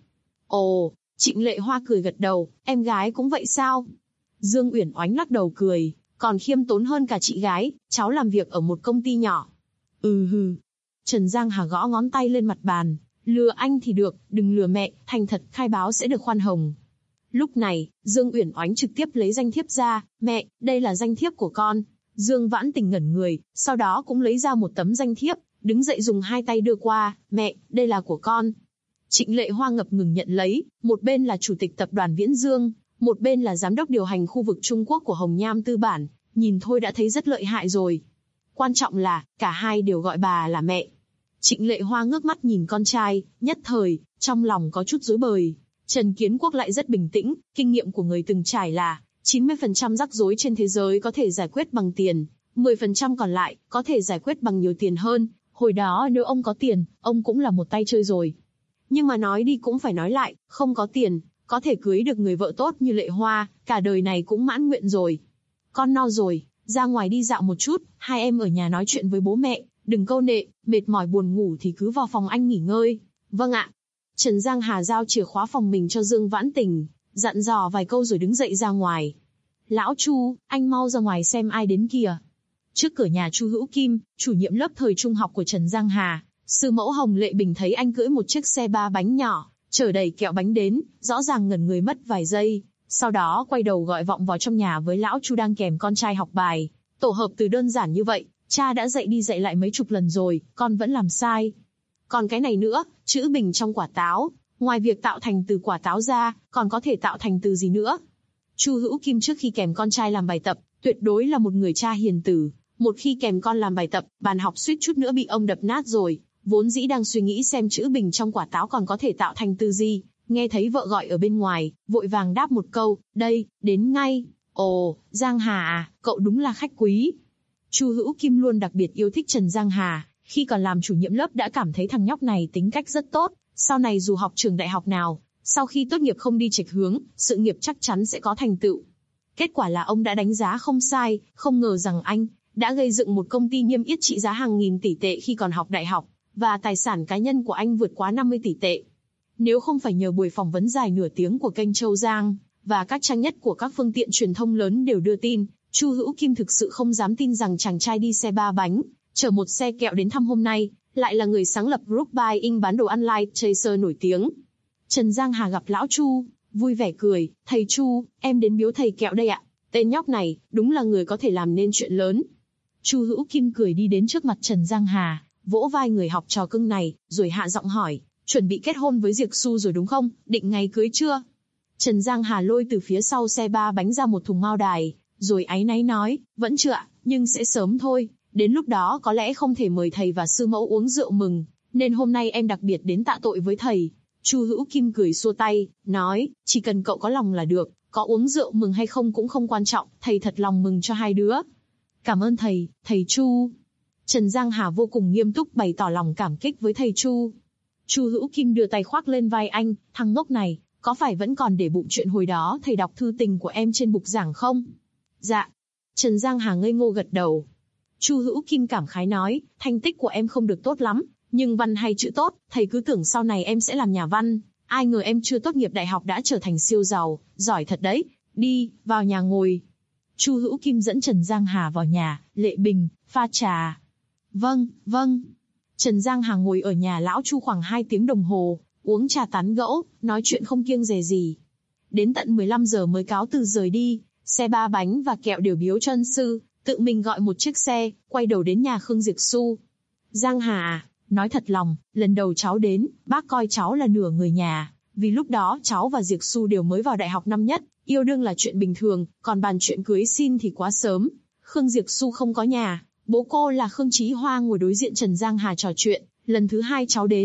Ồ, Trịnh Lệ Hoa cười gật đầu, em gái cũng vậy sao? Dương Uyển Oánh lắc đầu cười, còn khiêm tốn hơn cả chị gái, cháu làm việc ở một công ty nhỏ. Hừ. Trần Giang Hà gõ ngón tay lên mặt bàn, lừa anh thì được, đừng lừa mẹ, thành thật khai báo sẽ được khoan hồng. Lúc này, Dương Uyển Oánh trực tiếp lấy danh thiếp ra, mẹ, đây là danh thiếp của con. Dương Vãn Tình ngẩn người, sau đó cũng lấy ra một tấm danh thiếp, đứng dậy dùng hai tay đưa qua, mẹ, đây là của con. Trịnh Lệ Hoa ngập ngừng nhận lấy, một bên là chủ tịch tập đoàn Viễn Dương, một bên là giám đốc điều hành khu vực Trung Quốc của Hồng Nham Tư bản, nhìn thôi đã thấy rất lợi hại rồi. Quan trọng là, cả hai đều gọi bà là mẹ. Trịnh Lệ Hoa ngước mắt nhìn con trai, nhất thời, trong lòng có chút rối bời. Trần Kiến Quốc lại rất bình tĩnh, kinh nghiệm của người từng trải là 90% rắc rối trên thế giới có thể giải quyết bằng tiền, 10% còn lại có thể giải quyết bằng nhiều tiền hơn. Hồi đó nếu ông có tiền, ông cũng là một tay chơi rồi. Nhưng mà nói đi cũng phải nói lại, không có tiền, có thể cưới được người vợ tốt như Lệ Hoa, cả đời này cũng mãn nguyện rồi. Con no rồi, ra ngoài đi dạo một chút, hai em ở nhà nói chuyện với bố mẹ, đừng câu nệ, mệt mỏi buồn ngủ thì cứ vào phòng anh nghỉ ngơi. Vâng ạ. Trần Giang Hà giao chìa khóa phòng mình cho Dương Vãn Tình, dặn dò vài câu rồi đứng dậy ra ngoài. Lão Chu, anh mau ra ngoài xem ai đến kìa. Trước cửa nhà Chu Hữu Kim, chủ nhiệm lớp thời trung học của Trần Giang Hà, sư mẫu Hồng Lệ Bình thấy anh cưỡi một chiếc xe 3 bánh nhỏ, chở đầy kẹo bánh đến, rõ ràng ngẩn người mất vài giây, sau đó quay đầu gọi vọng vào trong nhà với lão Chu đang kèm con trai học bài. Tổ hợp từ đơn giản như vậy, cha đã dạy đi dạy lại mấy chục lần rồi, con vẫn làm sai. Còn cái này nữa, chữ bình trong quả táo, ngoài việc tạo thành từ quả táo ra, còn có thể tạo thành từ gì nữa? Chu Hữu Kim trước khi kèm con trai làm bài tập, tuyệt đối là một người cha hiền tử. Một khi kèm con làm bài tập, bàn học suýt chút nữa bị ông đập nát rồi. Vốn dĩ đang suy nghĩ xem chữ bình trong quả táo còn có thể tạo thành từ gì, nghe thấy vợ gọi ở bên ngoài, vội vàng đáp một câu, đây, đến ngay. Ồ, Giang Hà à, cậu đúng là khách quý. Chu Hữu Kim luôn đặc biệt yêu thích Trần Giang Hà, khi còn làm chủ nhiệm lớp đã cảm thấy thằng nhóc này tính cách rất tốt, sau này dù học trường đại học nào, sau khi tốt nghiệp không đi chệch hướng, sự nghiệp chắc chắn sẽ có thành tựu. Kết quả là ông đã đánh giá không sai, không ngờ rằng anh đã gây dựng một công ty niêm yết trị giá hàng nghìn tỷ tệ khi còn học đại học, và tài sản cá nhân của anh vượt quá 50 tỷ tệ. Nếu không phải nhờ buổi phỏng vấn dài nửa tiếng của kênh Châu Giang, và các trang nhất của các phương tiện truyền thông lớn đều đưa tin, Chu Hữu Kim thực sự không dám tin rằng chàng trai đi xe 3 bánh, chở một xe kẹo đến thăm hôm nay, lại là người sáng lập group buying bán đồ ăn light chaser nổi tiếng. Trần Giang Hà gặp lão Chu, vui vẻ cười, thầy Chu, em đến biếu thầy kẹo đây ạ. Tên nhóc này, đúng là người có thể làm nên chuyện lớn. Chu Hữu Kim cười đi đến trước mặt Trần Giang Hà, vỗ vai người học trò cưng này, rồi hạ giọng hỏi, chuẩn bị kết hôn với Diệc Xu rồi đúng không, định ngày cưới chưa? Trần Giang Hà lôi từ phía sau xe 3 bánh ra một thùng mao đài, rồi áy náy nói, vẫn chưa ạ, nhưng sẽ sớm thôi, đến lúc đó có lẽ không thể mời thầy và sư mẫu uống rượu mừng, nên hôm nay em đặc biệt đến tạ tội với thầy. Chu Hữu Kim cười xua tay, nói, chỉ cần cậu có lòng là được, có uống rượu mừng hay không cũng không quan trọng, thầy thật lòng mừng cho hai đứa. Cảm ơn thầy, thầy Chu. Trần Giang Hà vô cùng nghiêm túc bày tỏ lòng cảm kích với thầy Chu. Chu Hữu Kim đưa tay khoác lên vai anh, thằng ngốc này, có phải vẫn còn để bụng chuyện hồi đó thầy đọc thư tình của em trên bục giảng không? Dạ. Trần Giang Hà ngây ngô gật đầu. Chu Hữu Kim cảm khái nói, thành tích của em không được tốt lắm, nhưng văn hay chữ tốt, thầy cứ tưởng sau này em sẽ làm nhà văn, ai ngờ em chưa tốt nghiệp đại học đã trở thành siêu giàu, giỏi thật đấy, đi, vào nhà ngồi. Chu Hữu Kim dẫn Trần Giang Hà vào nhà, Lệ Bình, pha trà. Vâng, vâng. Trần Giang Hà ngồi ở nhà lão Chu khoảng 2 tiếng đồng hồ, uống trà tán gẫu, nói chuyện không kiêng dè gì. Đến tận 15 giờ mới cáo từ rời đi, xe 3 bánh và kẹo đều biếu cho ân sư, tự mình gọi một chiếc xe, quay đầu đến nhà Khương Diệc Xu. Giang Hà à, nói thật lòng, lần đầu cháu đến, bác coi cháu là nửa người nhà, vì lúc đó cháu và Diệc Xu đều mới vào đại học năm nhất, yêu đương là chuyện bình thường, còn bàn chuyện cưới xin thì quá sớm. Khương Diệc Xu không có nhà, bố cô là Khương Chí Hoa ngồi đối diện Trần Giang Hà trò chuyện, lần thứ 2 cháu đến,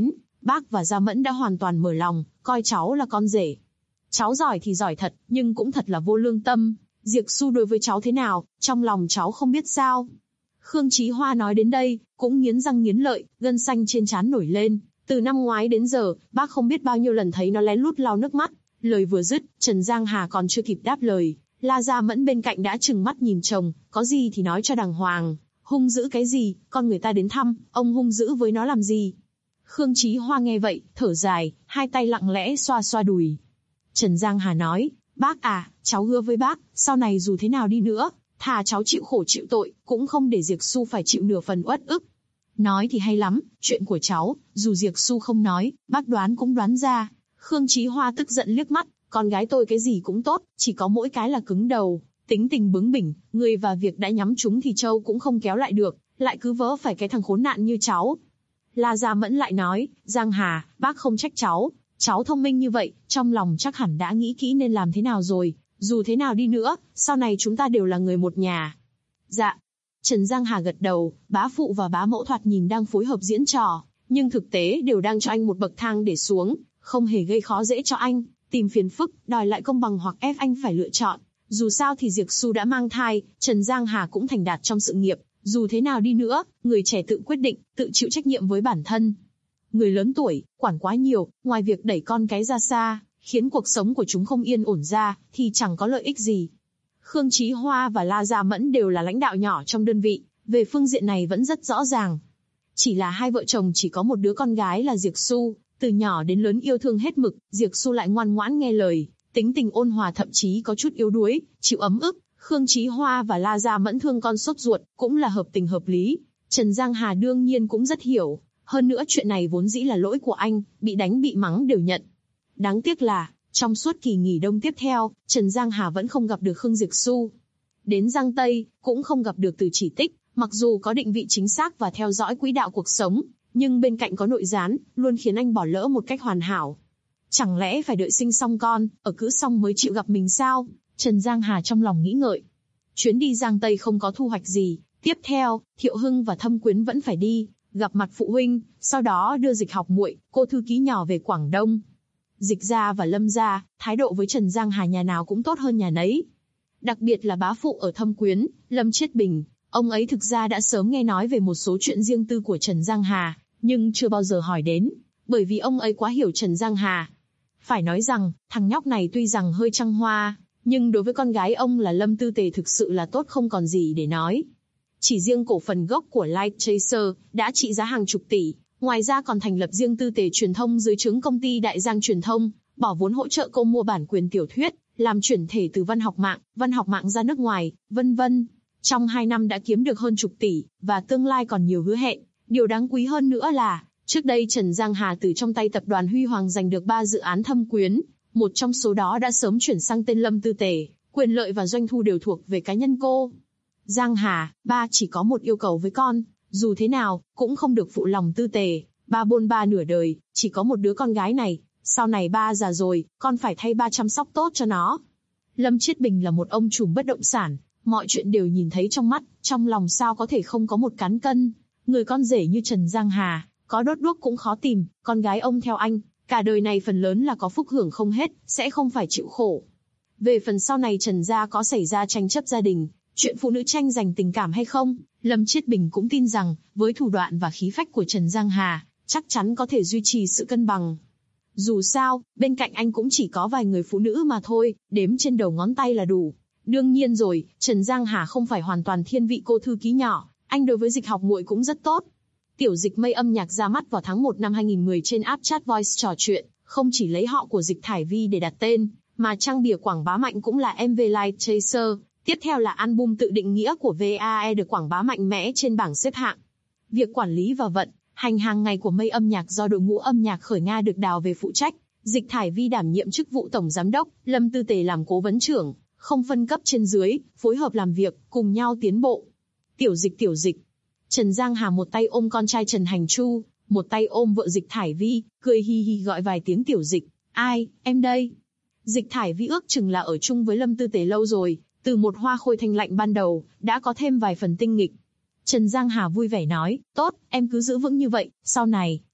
bác và Gia Mẫn đã hoàn toàn mở lòng, coi cháu là con rể. Cháu giỏi thì giỏi thật, nhưng cũng thật là vô lương tâm. Diệc Xu đối với cháu thế nào, trong lòng cháu không biết sao. Khương Chí Hoa nói đến đây, cũng nghiến răng nghiến lợi, gân xanh trên trán nổi lên. Từ năm ngoái đến giờ, bác không biết bao nhiêu lần thấy nó lén lút lau nước mắt. Lời vừa dứt, Trần Giang Hà còn chưa kịp đáp lời, La Gia Mẫn bên cạnh đã trừng mắt nhìn chồng, có gì thì nói cho đàng hoàng. Hung dữ cái gì, con người ta đến thăm, ông hung dữ với nó làm gì? Khương Chí Hoa nghe vậy, thở dài, hai tay lặng lẽ xoa xoa đùi. Trần Giang Hà nói, bác à, cháu hứa với bác, sau này dù thế nào đi nữa, thà cháu chịu khổ chịu tội, cũng không để Diệc Xu phải chịu nửa phần uất ức. Nói thì hay lắm, chuyện của cháu, dù Diệc Xu không nói, bác đoán cũng đoán ra. Khương Chí Hoa tức giận liếc mắt, con gái tôi cái gì cũng tốt, chỉ có mỗi cái là cứng đầu, tính tình bướng bỉnh, người và việc đã nhắm trúng thì châu cũng không kéo lại được, lại cứ vớ phải cái thằng khốn nạn như cháu. La Gia Mẫn lại nói, Giang Hà, bác không trách cháu, cháu thông minh như vậy, trong lòng chắc hẳn đã nghĩ kỹ nên làm thế nào rồi, dù thế nào đi nữa, sau này chúng ta đều là người một nhà. Dạ. Trần Giang Hà gật đầu, bá phụ và bá mẫu thoạt nhìn đang phối hợp diễn trò, nhưng thực tế đều đang cho anh một bậc thang để xuống, không hề gây khó dễ cho anh, tìm phiền phức, đòi lại công bằng hoặc ép anh phải lựa chọn. Dù sao thì Diệc Xu đã mang thai, Trần Giang Hà cũng thành đạt trong sự nghiệp, dù thế nào đi nữa, người trẻ tự quyết định, tự chịu trách nhiệm với bản thân. Người lớn tuổi, quản quá nhiều, ngoài việc đẩy con cái ra xa, khiến cuộc sống của chúng không yên ổn ra, thì chẳng có lợi ích gì. Khương Chí Hoa và La Gia Mẫn đều là lãnh đạo nhỏ trong đơn vị, về phương diện này vẫn rất rõ ràng. Chỉ là hai vợ chồng chỉ có một đứa con gái là Diệc Xu, từ nhỏ đến lớn yêu thương hết mực, Diệc Xu lại ngoan ngoãn nghe lời, tính tình ôn hòa thậm chí có chút yếu đuối, chịu ấm ức. Khương Chí Hoa và La Gia Mẫn thương con sốt ruột, cũng là hợp tình hợp lý. Trần Giang Hà đương nhiên cũng rất hiểu, hơn nữa chuyện này vốn dĩ là lỗi của anh, bị đánh bị mắng đều nhận. Đáng tiếc là, trong suốt kỳ nghỉ đông tiếp theo, Trần Giang Hà vẫn không gặp được Khương Diệc Xu. Đến Giang Tây, cũng không gặp được Từ Chỉ Tích, mặc dù có định vị chính xác và theo dõi quỹ đạo cuộc sống, nhưng bên cạnh có nội gián, luôn khiến anh bỏ lỡ một cách hoàn hảo. Chẳng lẽ phải đợi sinh xong con, ở cữ xong mới chịu gặp mình sao? Trần Giang Hà trong lòng nghĩ ngợi. Chuyến đi Giang Tây không có thu hoạch gì, tiếp theo, Thiệu Hưng và Thâm Quyến vẫn phải đi, gặp mặt phụ huynh, sau đó đưa Dịch Học muội, cô thư ký nhỏ về Quảng Đông. Dịch gia và Lâm gia, thái độ với Trần Giang Hà nhà nào cũng tốt hơn nhà nấy. Đặc biệt là bá phụ ở Thâm Quyến, Lâm Chiết Bình, ông ấy thực ra đã sớm nghe nói về một số chuyện riêng tư của Trần Giang Hà, nhưng chưa bao giờ hỏi đến, bởi vì ông ấy quá hiểu Trần Giang Hà. Phải nói rằng, thằng nhóc này tuy rằng hơi trăng hoa, nhưng đối với con gái ông là Lâm Tư Tề thực sự là tốt không còn gì để nói. Chỉ riêng cổ phần gốc của Light Chaser đã trị giá hàng chục tỷ, ngoài ra còn thành lập riêng Tư Tề Truyền thông dưới trướng công ty Đại Giang Truyền thông, bỏ vốn hỗ trợ cô mua bản quyền tiểu thuyết, làm chuyển thể từ văn học mạng ra nước ngoài, vân vân. Trong 2 năm đã kiếm được hơn chục tỷ, và tương lai còn nhiều hứa hẹn. Điều đáng quý hơn nữa là, trước đây Trần Giang Hà từ trong tay tập đoàn Huy Hoàng giành được 3 dự án Thâm Quyến, một trong số đó đã sớm chuyển sang tên Lâm Tư Tề, quyền lợi và doanh thu đều thuộc về cá nhân cô. Giang Hà, ba chỉ có một yêu cầu với con, dù thế nào, cũng không được phụ lòng Tư Tề, ba bôn ba nửa đời, chỉ có một đứa con gái này, sau này ba già rồi, con phải thay ba chăm sóc tốt cho nó. Lâm Chiết Bình là một ông trùm bất động sản, mọi chuyện đều nhìn thấy trong mắt, trong lòng sao có thể không có một cán cân. Người con rể như Trần Giang Hà, có đốt đuốc cũng khó tìm, con gái ông theo anh, cả đời này phần lớn là có phúc hưởng không hết, sẽ không phải chịu khổ. Về phần sau này Trần gia có xảy ra tranh chấp gia đình, chuyện phụ nữ tranh giành tình cảm hay không, Lâm Chiết Bình cũng tin rằng, với thủ đoạn và khí phách của Trần Giang Hà, chắc chắn có thể duy trì sự cân bằng. Dù sao, bên cạnh anh cũng chỉ có vài người phụ nữ mà thôi, đếm trên đầu ngón tay là đủ. Đương nhiên rồi, Trần Giang Hà không phải hoàn toàn thiên vị cô thư ký nhỏ, anh đối với Dịch Học muội cũng rất tốt. Tiểu Dịch Mây âm nhạc ra mắt vào tháng 1 năm 2010 trên app chat Voice trò chuyện, không chỉ lấy họ của Dịch Thải Vi để đặt tên, mà trang bìa quảng bá mạnh cũng là MV Light Chaser. Tiếp theo là album tự định nghĩa của VAE được quảng bá mạnh mẽ trên bảng xếp hạng. Việc quản lý và vận hành hàng ngày của Mây âm nhạc do đội ngũ âm nhạc Khởi Nga được đào về phụ trách, Dịch Thải Vi đảm nhiệm chức vụ tổng giám đốc, Lâm Tư Tề làm cố vấn trưởng, không phân cấp trên dưới, phối hợp làm việc, cùng nhau tiến bộ. Tiểu Dịch. Trần Giang Hà một tay ôm con trai Trần Hành Chu, một tay ôm vợ Dịch Thải Vi, cười hi hi gọi vài tiếng Tiểu Dịch. Ai, em đây. Dịch Thải Vi ước chừng là ở chung với Lâm Tư Tề lâu rồi, từ một hoa khôi thanh lạnh ban đầu, đã có thêm vài phần tinh nghịch. Trần Giang Hà vui vẻ nói, tốt, em cứ giữ vững như vậy, sau này,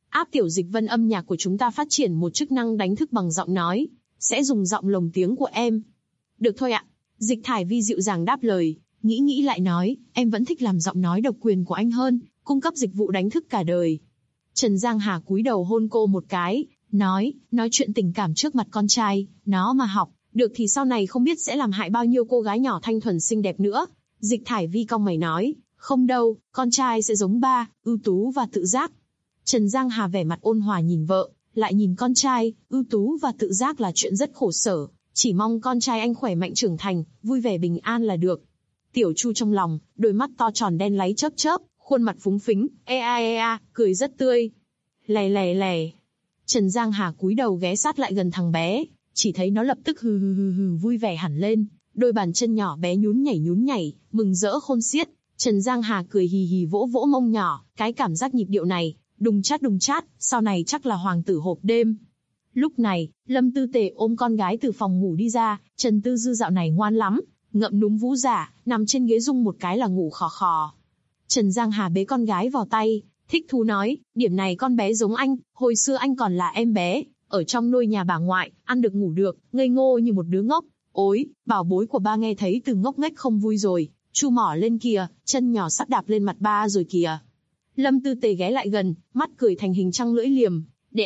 Áp tiểu dịch vân âm nhạc của chúng ta phát triển một chức năng đánh thức bằng giọng nói, sẽ dùng giọng lồng tiếng của em. Được thôi ạ. Dịch Thải Vi dịu dàng đáp lời, nghĩ lại nói, em vẫn thích làm giọng nói độc quyền của anh hơn, cung cấp dịch vụ đánh thức cả đời. Trần Giang Hà cúi đầu hôn cô một cái, nói chuyện tình cảm trước mặt con trai, nó mà học được thì sau này không biết sẽ làm hại bao nhiêu cô gái nhỏ thanh thuần xinh đẹp nữa. Dịch Thải Vi cong mày nói, không đâu, con trai sẽ giống ba, ưu tú và tự giác. Trần Giang Hà vẻ mặt ôn hòa nhìn vợ, lại nhìn con trai, ưu tú và tự giác là chuyện rất khổ sở, chỉ mong con trai anh khỏe mạnh trưởng thành, vui vẻ bình an là được. Tiểu Chu trong lòng, đôi mắt to tròn đen láy chớp chớp, khuôn mặt phúng phính, cười rất tươi. Lè. Trần Giang Hà cúi đầu ghé sát lại gần thằng bé, chỉ thấy nó lập tức hừ vui vẻ hẳn lên, đôi bàn chân nhỏ bé nhún nhảy, mừng rỡ khôn xiết. Trần Giang Hà cười hì hì vỗ mông nhỏ, cái cảm giác nhịp điệu này, đùng chát, sau này chắc là hoàng tử hộp đêm. Lúc này, Lâm Tư Tề ôm con gái từ phòng ngủ đi ra, Trần Tư Dư dạo này ngoan lắm, ngậm núm vú giả, nằm trên ghế rung một cái là ngủ khò khò. Trần Giang Hà bế con gái vào tay, thích thú nói, điểm này con bé giống anh, hồi xưa anh còn là em bé, ở trong nôi nhà bà ngoại, ăn được ngủ được, ngây ngô như một đứa ngốc. Ôi, bảo bối của ba nghe thấy từ ngốc nghếch không vui rồi, chu mỏ lên kìa, chân nhỏ sắp đạp lên mặt ba rồi kìa. Lâm Tư Tề ghé lại gần, mắt cười thành hình trăng lưỡi liềm, để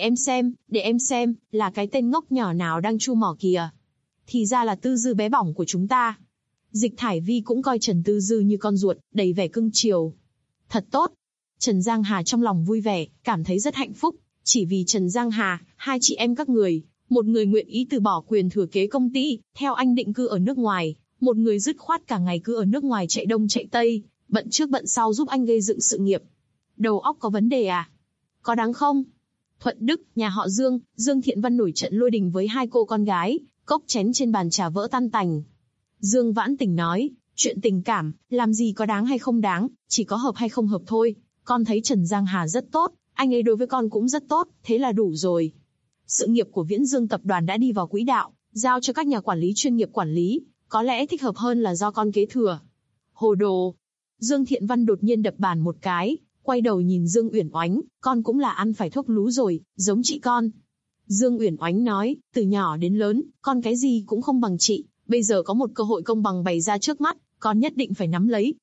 em xem, là cái tên ngốc nhỏ nào đang chu mỏ kìa. Thì ra là Tư Dư bé bỏng của chúng ta. Dịch Thải Vi cũng coi Trần Tư Dư như con ruột, đầy vẻ cưng chiều. Thật tốt. Trần Giang Hà trong lòng vui vẻ, cảm thấy rất hạnh phúc, chỉ vì Trần Giang Hà, hai chị em các người, một người nguyện ý từ bỏ quyền thừa kế công ty, theo anh định cư ở nước ngoài, một người dứt khoát cả ngày cứ ở nước ngoài chạy đông chạy tây, bận trước bận sau giúp anh gây dựng sự nghiệp. Đầu óc có vấn đề à? Có đáng không? Thuận Đức, nhà họ Dương, Dương Thiện Văn nổi trận lôi đình với hai cô con gái, cốc chén trên bàn trà vỡ tan tành. Dương Vãn Tình nói, chuyện tình cảm, làm gì có đáng hay không đáng, chỉ có hợp hay không hợp thôi. Con thấy Trần Giang Hà rất tốt, anh ấy đối với con cũng rất tốt, thế là đủ rồi. Sự nghiệp của Viễn Dương tập đoàn đã đi vào quỹ đạo, giao cho các nhà quản lý chuyên nghiệp quản lý, có lẽ thích hợp hơn là do con kế thừa. Hồ đồ! Dương Thiện Văn đột nhiên đập bàn một cái, quay đầu nhìn Dương Uyển Oánh, con cũng là ăn phải thuốc lú rồi, giống chị con. Dương Uyển Oánh nói, từ nhỏ đến lớn, con cái gì cũng không bằng chị, bây giờ có một cơ hội công bằng bày ra trước mắt, con nhất định phải nắm lấy.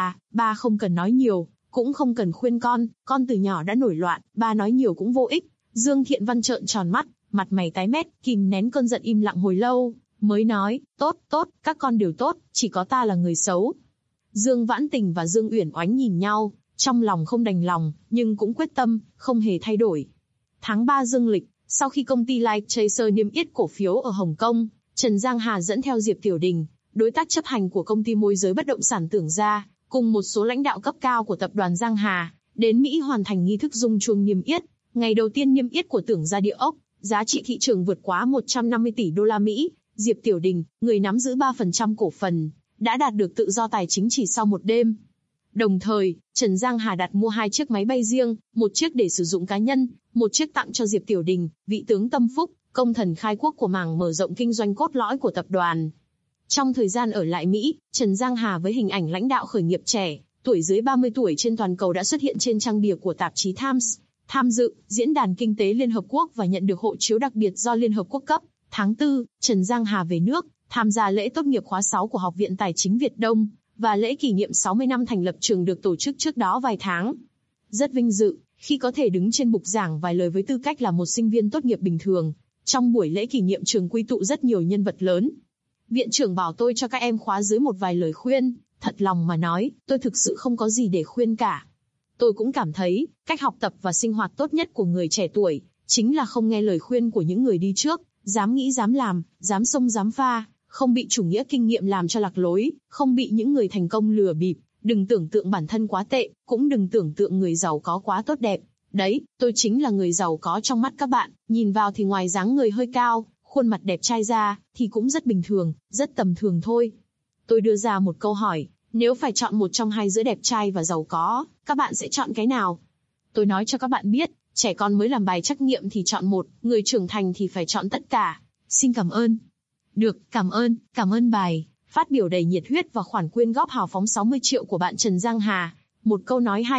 Ba không cần nói nhiều, cũng không cần khuyên con từ nhỏ đã nổi loạn, ba nói nhiều cũng vô ích. Dương Thiện Văn trợn tròn mắt, mặt mày tái mét, kìm nén cơn giận im lặng hồi lâu, mới nói, tốt, các con đều tốt, chỉ có ta là người xấu. Dương Vãn Tình và Dương Uyển Oánh nhìn nhau, trong lòng không đành lòng, nhưng cũng quyết tâm, không hề thay đổi. Tháng 3 dương lịch, sau khi công ty Light Chaser niêm yết cổ phiếu ở Hồng Kông, Trần Giang Hà dẫn theo Diệp Tiểu Đình, đối tác chấp hành của công ty môi giới bất động sản Tưởng Gia, cùng một số lãnh đạo cấp cao của tập đoàn Giang Hà, đến Mỹ hoàn thành nghi thức rung chuông niêm yết. Ngày đầu tiên niêm yết của Tưởng Gia địa ốc, giá trị thị trường vượt quá 150 tỷ đô la Mỹ. Diệp Tiểu Đình, người nắm giữ 3% cổ phần, đã đạt được tự do tài chính chỉ sau một đêm. Đồng thời, Trần Giang Hà đặt mua 2 chiếc máy bay riêng, một chiếc để sử dụng cá nhân, một chiếc tặng cho Diệp Tiểu Đình, vị tướng tâm phúc, công thần khai quốc của mảng mở rộng kinh doanh cốt lõi của tập đoàn. Trong thời gian ở lại Mỹ, Trần Giang Hà với hình ảnh lãnh đạo khởi nghiệp trẻ, tuổi dưới 30 tuổi trên toàn cầu đã xuất hiện trên trang bìa của tạp chí Times, tham dự Diễn đàn Kinh tế Liên Hợp Quốc và nhận được hộ chiếu đặc biệt do Liên Hợp Quốc cấp. Tháng 4, Trần Giang Hà về nước, tham gia lễ tốt nghiệp khóa 6 của Học viện Tài chính Việt Đông, và lễ kỷ niệm 60 năm thành lập trường được tổ chức trước đó vài tháng. Rất vinh dự, khi có thể đứng trên bục giảng vài lời với tư cách là một sinh viên tốt nghiệp bình thường. Trong buổi lễ kỷ niệm trường quy tụ rất nhiều nhân vật lớn. Viện trưởng bảo tôi cho các em khóa dưới một vài lời khuyên, thật lòng mà nói, tôi thực sự không có gì để khuyên cả. Tôi cũng cảm thấy, cách học tập và sinh hoạt tốt nhất của người trẻ tuổi, chính là không nghe lời khuyên của những người đi trước, dám nghĩ dám làm, dám xông dám pha, không bị chủ nghĩa kinh nghiệm làm cho lạc lối, không bị những người thành công lừa bịp, đừng tưởng tượng bản thân quá tệ, cũng đừng tưởng tượng người giàu có quá tốt đẹp. Đấy, tôi chính là người giàu có trong mắt các bạn, nhìn vào thì ngoài dáng người hơi cao, khuôn mặt đẹp trai ra, thì cũng rất bình thường, rất tầm thường thôi. Tôi đưa ra một câu hỏi, nếu phải chọn một trong hai giữa đẹp trai và giàu có, các bạn sẽ chọn cái nào? Tôi nói cho các bạn biết, trẻ con mới làm bài trắc nghiệm thì chọn một, người trưởng thành thì phải chọn tất cả. Xin cảm ơn. Được, cảm ơn bài. Phát biểu đầy nhiệt huyết và khoản quyên góp hào phóng 60 triệu của bạn Trần Giang Hà. Một câu nói hay,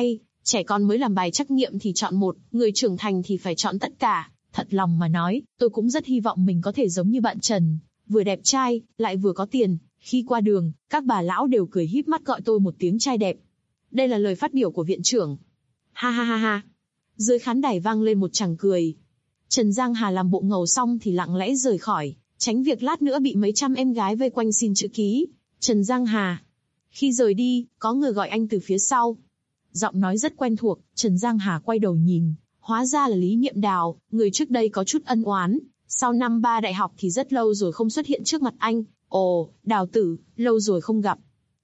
Trẻ con mới làm bài trắc nghiệm thì chọn một, người trưởng thành thì phải chọn tất cả. Thật lòng mà nói, tôi cũng rất hy vọng mình có thể giống như bạn Trần, vừa đẹp trai, lại vừa có tiền. Khi qua đường, các bà lão đều cười híp mắt gọi tôi một tiếng trai đẹp. Đây là lời phát biểu của viện trưởng. Ha ha ha ha. Dưới khán đài vang lên một tràng cười. Trần Giang Hà làm bộ ngầu xong thì lặng lẽ rời khỏi, tránh việc lát nữa bị mấy trăm em gái vây quanh xin chữ ký. Trần Giang Hà. Khi rời đi, có người gọi anh từ phía sau. Giọng nói rất quen thuộc, Trần Giang Hà quay đầu nhìn, hóa ra là Lý Niệm Đào, người trước đây có chút ân oán, sau năm 3 đại học thì rất lâu rồi không xuất hiện trước mặt anh. Ồ, Đào tử, lâu rồi không gặp.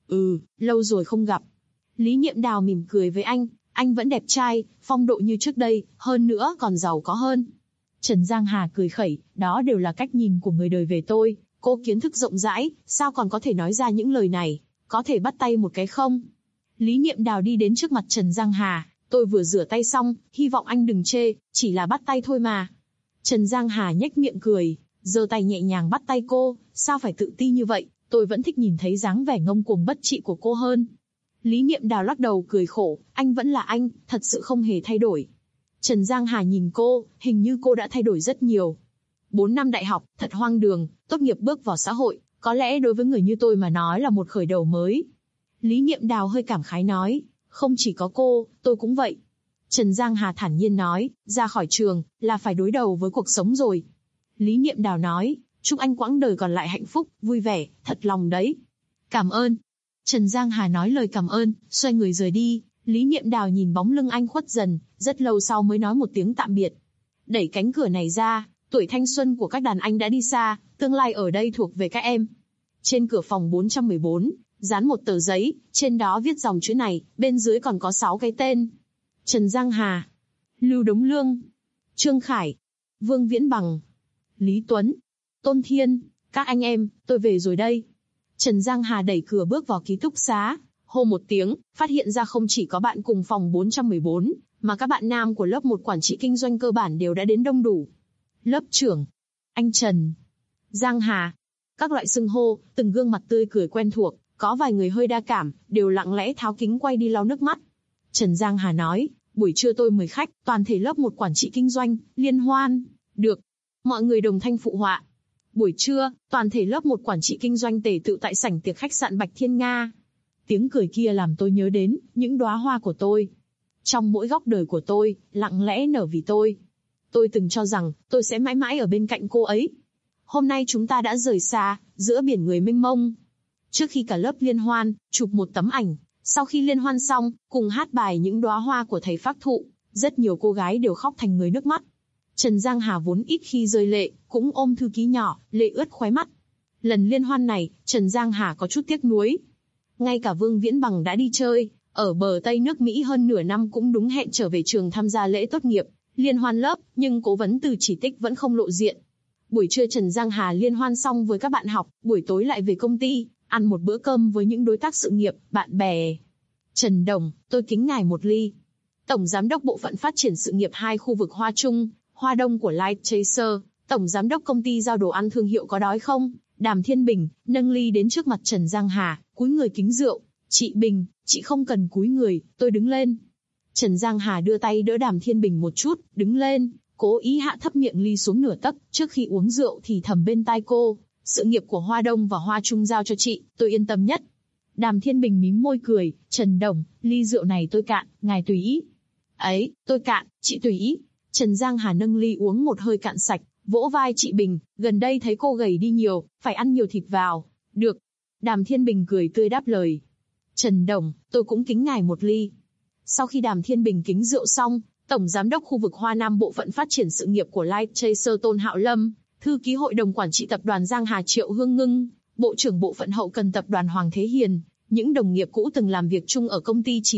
Lâu rồi không gặp. Lý Niệm Đào mỉm cười với anh vẫn đẹp trai, phong độ như trước đây, hơn nữa còn giàu có hơn. Trần Giang Hà cười khẩy, đó đều là cách nhìn của người đời về tôi, cô kiến thức rộng rãi, sao còn có thể nói ra những lời này, có thể bắt tay một cái không? Lý Niệm Đào đi đến trước mặt Trần Giang Hà, tôi vừa rửa tay xong, hy vọng anh đừng chê, chỉ là bắt tay thôi mà. Trần Giang Hà nhếch miệng cười, giơ tay nhẹ nhàng bắt tay cô, sao phải tự ti như vậy, tôi vẫn thích nhìn thấy dáng vẻ ngông cuồng bất trị của cô hơn. Lý Niệm Đào lắc đầu cười khổ, anh vẫn là anh, thật sự không hề thay đổi. Trần Giang Hà nhìn cô, hình như cô đã thay đổi rất nhiều. 4 năm đại học, thật hoang đường, tốt nghiệp bước vào xã hội, có lẽ đối với người như tôi mà nói là một khởi đầu mới. Lý Niệm Đào hơi cảm khái nói, không chỉ có cô, tôi cũng vậy. Trần Giang Hà thản nhiên nói, ra khỏi trường, là phải đối đầu với cuộc sống rồi. Lý Niệm Đào nói, chúc anh quãng đời còn lại hạnh phúc, vui vẻ, thật lòng đấy. Cảm ơn. Trần Giang Hà nói lời cảm ơn, xoay người rời đi. Lý Niệm Đào nhìn bóng lưng anh khuất dần, rất lâu sau mới nói một tiếng tạm biệt. Đẩy cánh cửa này ra, tuổi thanh xuân của các đàn anh đã đi xa, tương lai ở đây thuộc về các em. Trên cửa phòng 414, dán một tờ giấy, trên đó viết dòng chữ này, bên dưới còn có 6 cái tên. Trần Giang Hà, Lưu Đống Lương, Trương Khải, Vương Viễn Bằng, Lý Tuấn, Tôn Thiên, các anh em, tôi về rồi đây. Trần Giang Hà đẩy cửa bước vào ký túc xá, hô một tiếng, phát hiện ra không chỉ có bạn cùng phòng 414, mà các bạn nam của lớp 1 quản trị kinh doanh cơ bản đều đã đến đông đủ. Lớp trưởng, anh Trần, Giang Hà, các loại xưng hô, từng gương mặt tươi cười quen thuộc, có vài người hơi đa cảm, đều lặng lẽ tháo kính quay đi lau nước mắt. Trần Giang Hà nói, buổi trưa tôi mời khách, toàn thể lớp 1 quản trị kinh doanh, liên hoan. Được. Mọi người đồng thanh phụ họa. Buổi trưa, toàn thể lớp 1 quản trị kinh doanh tề tựu tại sảnh tiệc khách sạn Bạch Thiên Nga. Tiếng cười kia làm tôi nhớ đến những đóa hoa của tôi. Trong mỗi góc đời của tôi, lặng lẽ nở vì tôi. Tôi từng cho rằng, tôi sẽ mãi mãi ở bên cạnh cô ấy. Hôm nay chúng ta đã rời xa, giữa biển người mênh mông. Trước khi cả lớp liên hoan, chụp một tấm ảnh. Sau khi liên hoan xong, cùng hát bài những đóa hoa của thầy Phác Thụ, rất nhiều cô gái đều khóc thành người nước mắt. Trần Giang Hà vốn ít khi rơi lệ, cũng ôm thư ký nhỏ, lệ ướt khóe mắt. Lần liên hoan này, Trần Giang Hà có chút tiếc nuối. Ngay cả Vương Viễn Bằng đã đi chơi, ở bờ Tây nước Mỹ hơn nửa năm cũng đúng hẹn trở về trường tham gia lễ tốt nghiệp, liên hoan lớp, nhưng cố vấn từ chỉ tích vẫn không lộ diện. Buổi trưa Trần Giang Hà liên hoan xong với các bạn học, buổi tối lại về công ty, ăn một bữa cơm với những đối tác sự nghiệp, bạn bè. Trần Đồng, tôi kính ngài một ly. Tổng Giám đốc Bộ phận Phát triển Sự nghiệp 2 khu vực Hoa Trung, Hoa Đông của Light Chaser, Tổng Giám đốc Công ty Giao đồ ăn thương hiệu Có đói không? Đàm Thiên Bình, nâng ly đến trước mặt Trần Giang Hà, cúi người kính rượu. Chị Bình, chị không cần cúi người, tôi đứng lên. Trần Giang Hà đưa tay đỡ Đàm Thiên Bình một chút, đứng lên, cố ý hạ thấp miệng ly xuống nửa tấc, trước khi uống rượu thì thầm bên tai cô, sự nghiệp của Hoa Đông và Hoa Trung giao cho chị, tôi yên tâm nhất. Đàm Thiên Bình mím môi cười, Trần Đồng, ly rượu này tôi cạn, ngài tùy ý. Ấy, tôi cạn, chị tùy ý. Trần Giang Hà nâng ly uống một hơi cạn sạch, vỗ vai chị Bình, gần đây thấy cô gầy đi nhiều, phải ăn nhiều thịt vào. Được. Đàm Thiên Bình cười tươi đáp lời. Trần Đồng, tôi cũng kính ngài một ly. Sau khi Đàm Thiên Bình kính rượu xong, Tổng Giám đốc khu vực Hoa Nam Bộ phận Phát triển Sự nghiệp của Light Chaser Tôn Hạo Lâm, Thư ký Hội đồng Quản trị Tập đoàn Giang Hà Triệu Hương Ngưng, Bộ trưởng Bộ phận Hậu cần Tập đoàn Hoàng Thế Hiền, những đồng nghiệp cũ từng làm việc chung ở công ty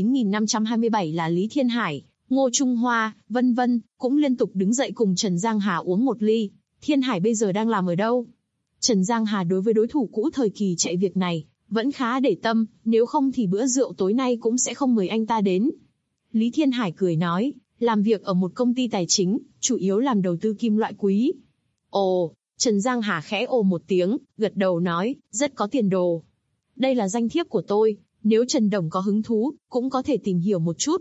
9527 là Lý Thiên Hải, Ngô Trung Hoa, vân vân, cũng liên tục đứng dậy cùng Trần Giang Hà uống một ly. Thiên Hải bây giờ đang làm ở đâu? Trần Giang Hà đối với đối thủ cũ thời kỳ chạy việc này, vẫn khá để tâm, nếu không thì bữa rượu tối nay cũng sẽ không mời anh ta đến. Lý Thiên Hải cười nói, làm việc ở một công ty tài chính, chủ yếu làm đầu tư kim loại quý. Ồ, Trần Giang Hà khẽ ồ một tiếng, gật đầu nói, rất có tiền đồ. Đây là danh thiếp của tôi, nếu Trần Đồng có hứng thú, cũng có thể tìm hiểu một chút.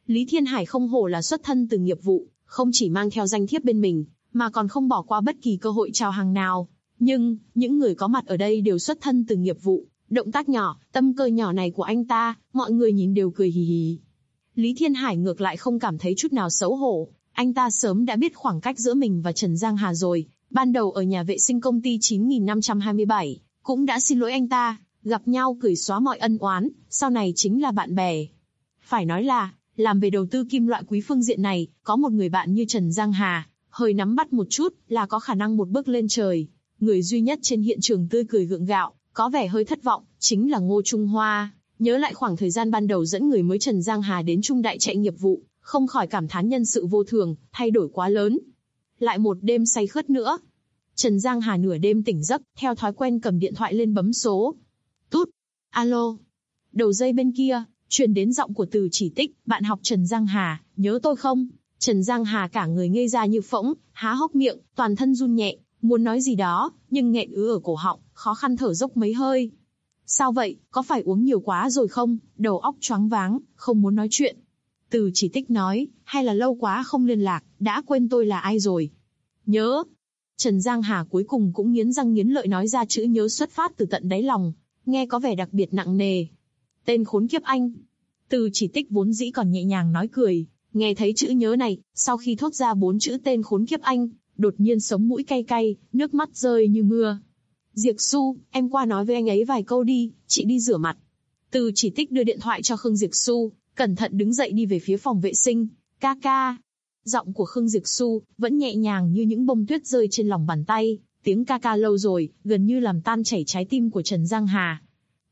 Lý Thiên Hải không hổ là xuất thân từ nghiệp vụ, không chỉ mang theo danh thiếp bên mình, mà còn không bỏ qua bất kỳ cơ hội chào hàng nào. Nhưng, những người có mặt ở đây đều xuất thân từ nghiệp vụ, động tác nhỏ, tâm cơ nhỏ này của anh ta, mọi người nhìn đều cười hì hì. Lý Thiên Hải ngược lại không cảm thấy chút nào xấu hổ, anh ta sớm đã biết khoảng cách giữa mình và Trần Giang Hà rồi, ban đầu ở nhà vệ sinh công ty 9527, cũng đã xin lỗi anh ta, gặp nhau cười xóa mọi ân oán, sau này chính là bạn bè. Phải nói là, làm về đầu tư kim loại quý phương diện này, có một người bạn như Trần Giang Hà, hơi nắm bắt một chút là có khả năng một bước lên trời. Người duy nhất trên hiện trường tươi cười gượng gạo, có vẻ hơi thất vọng, chính là Ngô Trung Hoa. Nhớ lại khoảng thời gian ban đầu dẫn người mới Trần Giang Hà đến Trung Đại chạy nghiệp vụ, không khỏi cảm thán nhân sự vô thường, thay đổi quá lớn. Lại một đêm say khướt nữa. Trần Giang Hà nửa đêm tỉnh giấc, theo thói quen cầm điện thoại lên bấm số. Tút. Alo. Đầu dây bên kia, truyền đến giọng của Từ Chỉ Tích, bạn học Trần Giang Hà, nhớ tôi không? Trần Giang Hà cả người ngây ra như phỗng, há hốc miệng, toàn thân run nhẹ, muốn nói gì đó, nhưng nghẹn ứ ở cổ họng, khó khăn thở dốc mấy hơi. Sao vậy, có phải uống nhiều quá rồi không? Đầu óc choáng váng, không muốn nói chuyện. Từ Chỉ Tích nói, hay là lâu quá không liên lạc, đã quên tôi là ai rồi? Nhớ. Trần Giang Hà cuối cùng cũng nghiến răng nghiến lợi nói ra chữ nhớ xuất phát từ tận đáy lòng, nghe có vẻ đặc biệt nặng nề. Tên khốn kiếp anh. Từ Chỉ Tích vốn dĩ còn nhẹ nhàng nói cười, nghe thấy chữ nhớ này, sau khi thốt ra 4 chữ tên khốn kiếp anh, đột nhiên sống mũi cay cay, nước mắt rơi như mưa. Diệc Xu, em qua nói với anh ấy vài câu đi, chị đi rửa mặt. Từ Chỉ Tích đưa điện thoại cho Khương Diệc Xu, cẩn thận đứng dậy đi về phía phòng vệ sinh. Ca ca. Giọng của Khương Diệc Xu vẫn nhẹ nhàng như những bông tuyết rơi trên lòng bàn tay, tiếng ca ca lâu rồi, gần như làm tan chảy trái tim của Trần Giang Hà.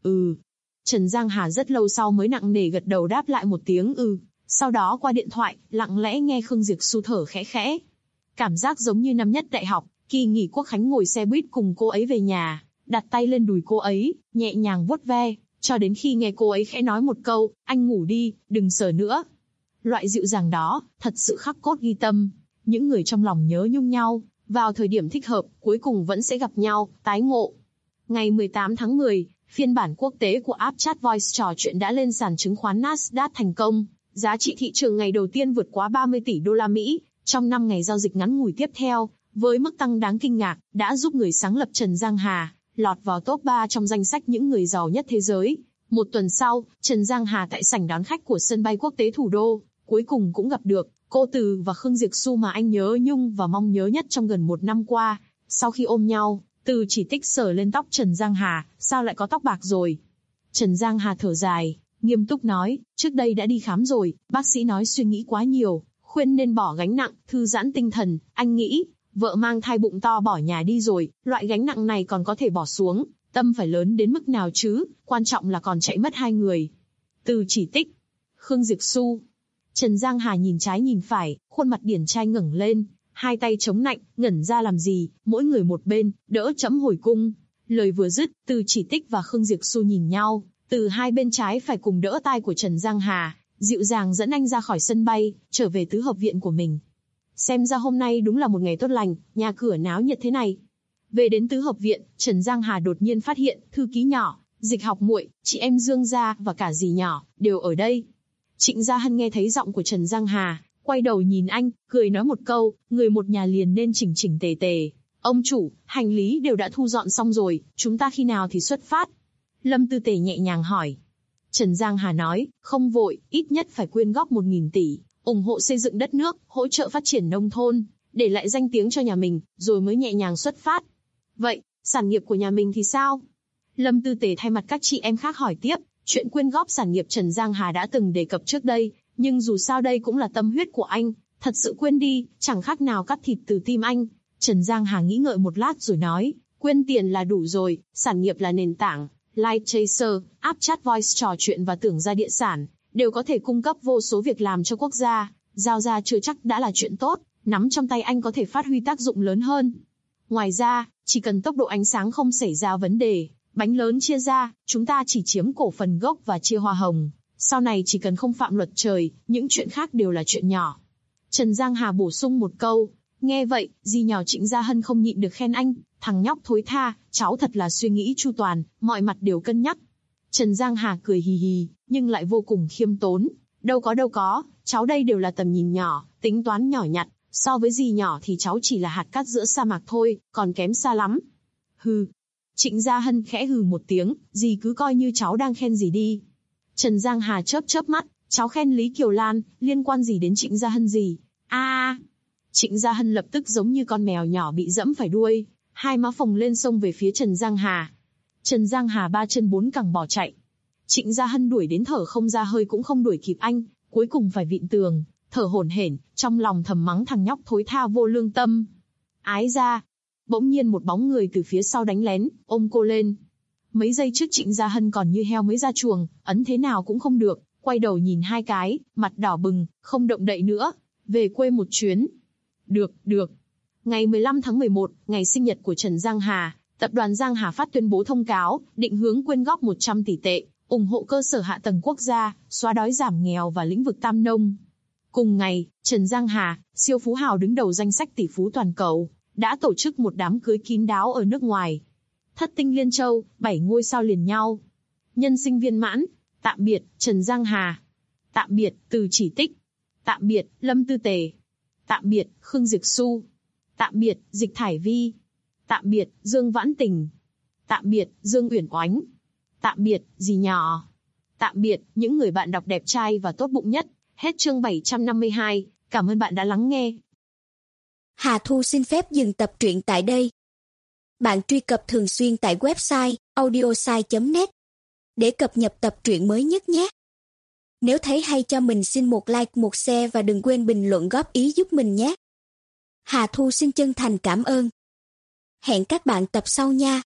Trần Giang Hà rất lâu sau mới nặng nề gật đầu đáp lại một tiếng sau đó qua điện thoại, lặng lẽ nghe Khương Diệc Xu thở khẽ khẽ. Cảm giác giống như năm nhất đại học, kỳ nghỉ Quốc khánh ngồi xe buýt cùng cô ấy về nhà, đặt tay lên đùi cô ấy, nhẹ nhàng vuốt ve, cho đến khi nghe cô ấy khẽ nói một câu, anh ngủ đi, đừng sờ nữa. Loại dịu dàng đó, thật sự khắc cốt ghi tâm. Những người trong lòng nhớ nhung nhau, vào thời điểm thích hợp, cuối cùng vẫn sẽ gặp nhau, tái ngộ. Ngày 18 tháng 10, phiên bản quốc tế của app chat Voice trò chuyện đã lên sàn chứng khoán Nasdaq thành công. Giá trị thị trường ngày đầu tiên vượt quá 30 tỷ đô la Mỹ, trong 5 ngày giao dịch ngắn ngủi tiếp theo, với mức tăng đáng kinh ngạc, đã giúp người sáng lập Trần Giang Hà lọt vào top 3 trong danh sách những người giàu nhất thế giới. Một tuần sau, Trần Giang Hà tại sảnh đón khách của sân bay quốc tế thủ đô, cuối cùng cũng gặp được cô Từ và Khương Diệc Xu mà anh nhớ nhung và mong nhớ nhất trong gần 1 năm qua. Sau khi ôm nhau, Từ Chỉ Tích sờ lên tóc Trần Giang Hà, sao lại có tóc bạc rồi? Trần Giang Hà thở dài, nghiêm túc nói, trước đây đã đi khám rồi, bác sĩ nói suy nghĩ quá nhiều, khuyên nên bỏ gánh nặng, thư giãn tinh thần, anh nghĩ, vợ mang thai bụng to bỏ nhà đi rồi, loại gánh nặng này còn có thể bỏ xuống, tâm phải lớn đến mức nào chứ, quan trọng là còn chạy mất 2 người. Từ Chỉ Tích, Khương Diệc Xu. Trần Giang Hà nhìn trái nhìn phải, khuôn mặt điển trai ngẩng lên, hai tay chống nạnh, ngẩn ra làm gì, mỗi người một bên, đỡ chẫm hồi cung. Lời vừa dứt, Từ Chỉ Tích và Khương Diệc Xu nhìn nhau, từ hai bên trái phải cùng đỡ tay của Trần Giang Hà, dịu dàng dẫn anh ra khỏi sân bay, trở về tứ hợp viện của mình. Xem ra hôm nay đúng là một ngày tốt lành, nhà cửa náo nhiệt thế này. Về đến tứ hợp viện, Trần Giang Hà đột nhiên phát hiện, thư ký nhỏ, Dịch Học muội, chị em Dương gia và cả dì nhỏ đều ở đây. Trịnh Gia Hân nghe thấy giọng của Trần Giang Hà, quay đầu nhìn anh, cười nói một câu, người một nhà liền nên chỉnh chỉnh tề tề. Ông chủ, hành lý đều đã thu dọn xong rồi, chúng ta khi nào thì xuất phát? Lâm Tư Tề nhẹ nhàng hỏi. Trần Giang Hà nói, không vội, ít nhất phải quyên góp 1.000 tỷ, ủng hộ xây dựng đất nước, hỗ trợ phát triển nông thôn, để lại danh tiếng cho nhà mình, rồi mới nhẹ nhàng xuất phát. Vậy, sản nghiệp của nhà mình thì sao? Lâm Tư Tề thay mặt các chị em khác hỏi tiếp, chuyện quyên góp sản nghiệp Trần Giang Hà đã từng đề cập trước đây, nhưng dù sao đây cũng là tâm huyết của anh, thật sự quyên đi, chẳng khác nào cắt thịt từ tim anh. Trần Giang Hà nghĩ ngợi một lát rồi nói, quyên tiền là đủ rồi, sản nghiệp là nền tảng. Live Chaser, app chat Voice trò chuyện và tưởng ra điện sản, đều có thể cung cấp vô số việc làm cho quốc gia, giao ra chưa chắc đã là chuyện tốt, nắm trong tay anh có thể phát huy tác dụng lớn hơn. Ngoài ra, chỉ cần tốc độ ánh sáng không xảy ra vấn đề, bánh lớn chia ra, chúng ta chỉ chiếm cổ phần gốc và chia hoa hồng. Sau này chỉ cần không phạm luật trời, những chuyện khác đều là chuyện nhỏ. Trần Giang Hà bổ sung một câu, nghe vậy, dì nhỏ Trịnh Gia Hân không nhịn được khen anh, thằng nhóc thối tha, cháu thật là suy nghĩ chu toàn, mọi mặt đều cân nhắc. Trần Giang Hà cười hì hì, nhưng lại vô cùng khiêm tốn, Đâu có, cháu đây đều là tầm nhìn nhỏ, tính toán nhỏ nhặt, so với dì nhỏ thì cháu chỉ là hạt cát giữa sa mạc thôi, còn kém xa lắm. Hừ. Trịnh Gia Hân khẽ hừ một tiếng, dì cứ coi như cháu đang khen dì đi. Trần Giang Hà chớp mắt, cháu khen Lý Kiều Lan, liên quan gì đến Trịnh Gia Hân gì? Trịnh Gia Hân lập tức giống như con mèo nhỏ bị dẫm phải đuôi, hai má phồng lên xông về phía Trần Giang Hà. Trần Giang Hà ba chân bốn cẳng bỏ chạy. Trịnh Gia Hân đuổi đến thở không ra hơi cũng không đuổi kịp anh, cuối cùng phải vịn tường, thở hổn hển, trong lòng thầm mắng thằng nhóc thối tha vô lương tâm. Ái ra. Bỗng nhiên một bóng người từ phía sau đánh lén, ôm cô lên. Mấy giây trước Trịnh Gia Hân còn như heo mới ra chuồng, ấn thế nào cũng không được, quay đầu nhìn hai cái, mặt đỏ bừng, không động đậy nữa. Về quê một chuyến. Được. Ngày 15 tháng 11, ngày sinh nhật của Trần Giang Hà, tập đoàn Giang Hà phát tuyên bố thông cáo, định hướng quyên góp 100 tỷ tệ, ủng hộ cơ sở hạ tầng quốc gia, xóa đói giảm nghèo và lĩnh vực tam nông. Cùng ngày, Trần Giang Hà, siêu phú hào đứng đầu danh sách tỷ phú toàn cầu, đã tổ chức một đám cưới kín đáo ở nước ngoài. Thất tinh liên châu, 7 ngôi sao liền nhau. Nhân sinh viên mãn. Tạm biệt, Trần Giang Hà. Tạm biệt, Từ Chỉ Tích. Tạm biệt, Lâm Tư Tề. Tạm biệt, Khương Diệp Xu. Tạm biệt, Dịch Thải Vi. Tạm biệt, Dương Vãn Tình. Tạm biệt, Dương Uyển Oánh. Tạm biệt, dì nhỏ. Tạm biệt, những người bạn đọc đẹp trai và tốt bụng nhất. Hết chương 752. Cảm ơn bạn đã lắng nghe. Hà Thu xin phép dừng tập truyện tại đây. Bạn truy cập thường xuyên tại website audiosai.net để cập nhật tập truyện mới nhất nhé. Nếu thấy hay cho mình xin một like, một share và đừng quên bình luận góp ý giúp mình nhé. Hà Thu xin chân thành cảm ơn. Hẹn các bạn tập sau nha.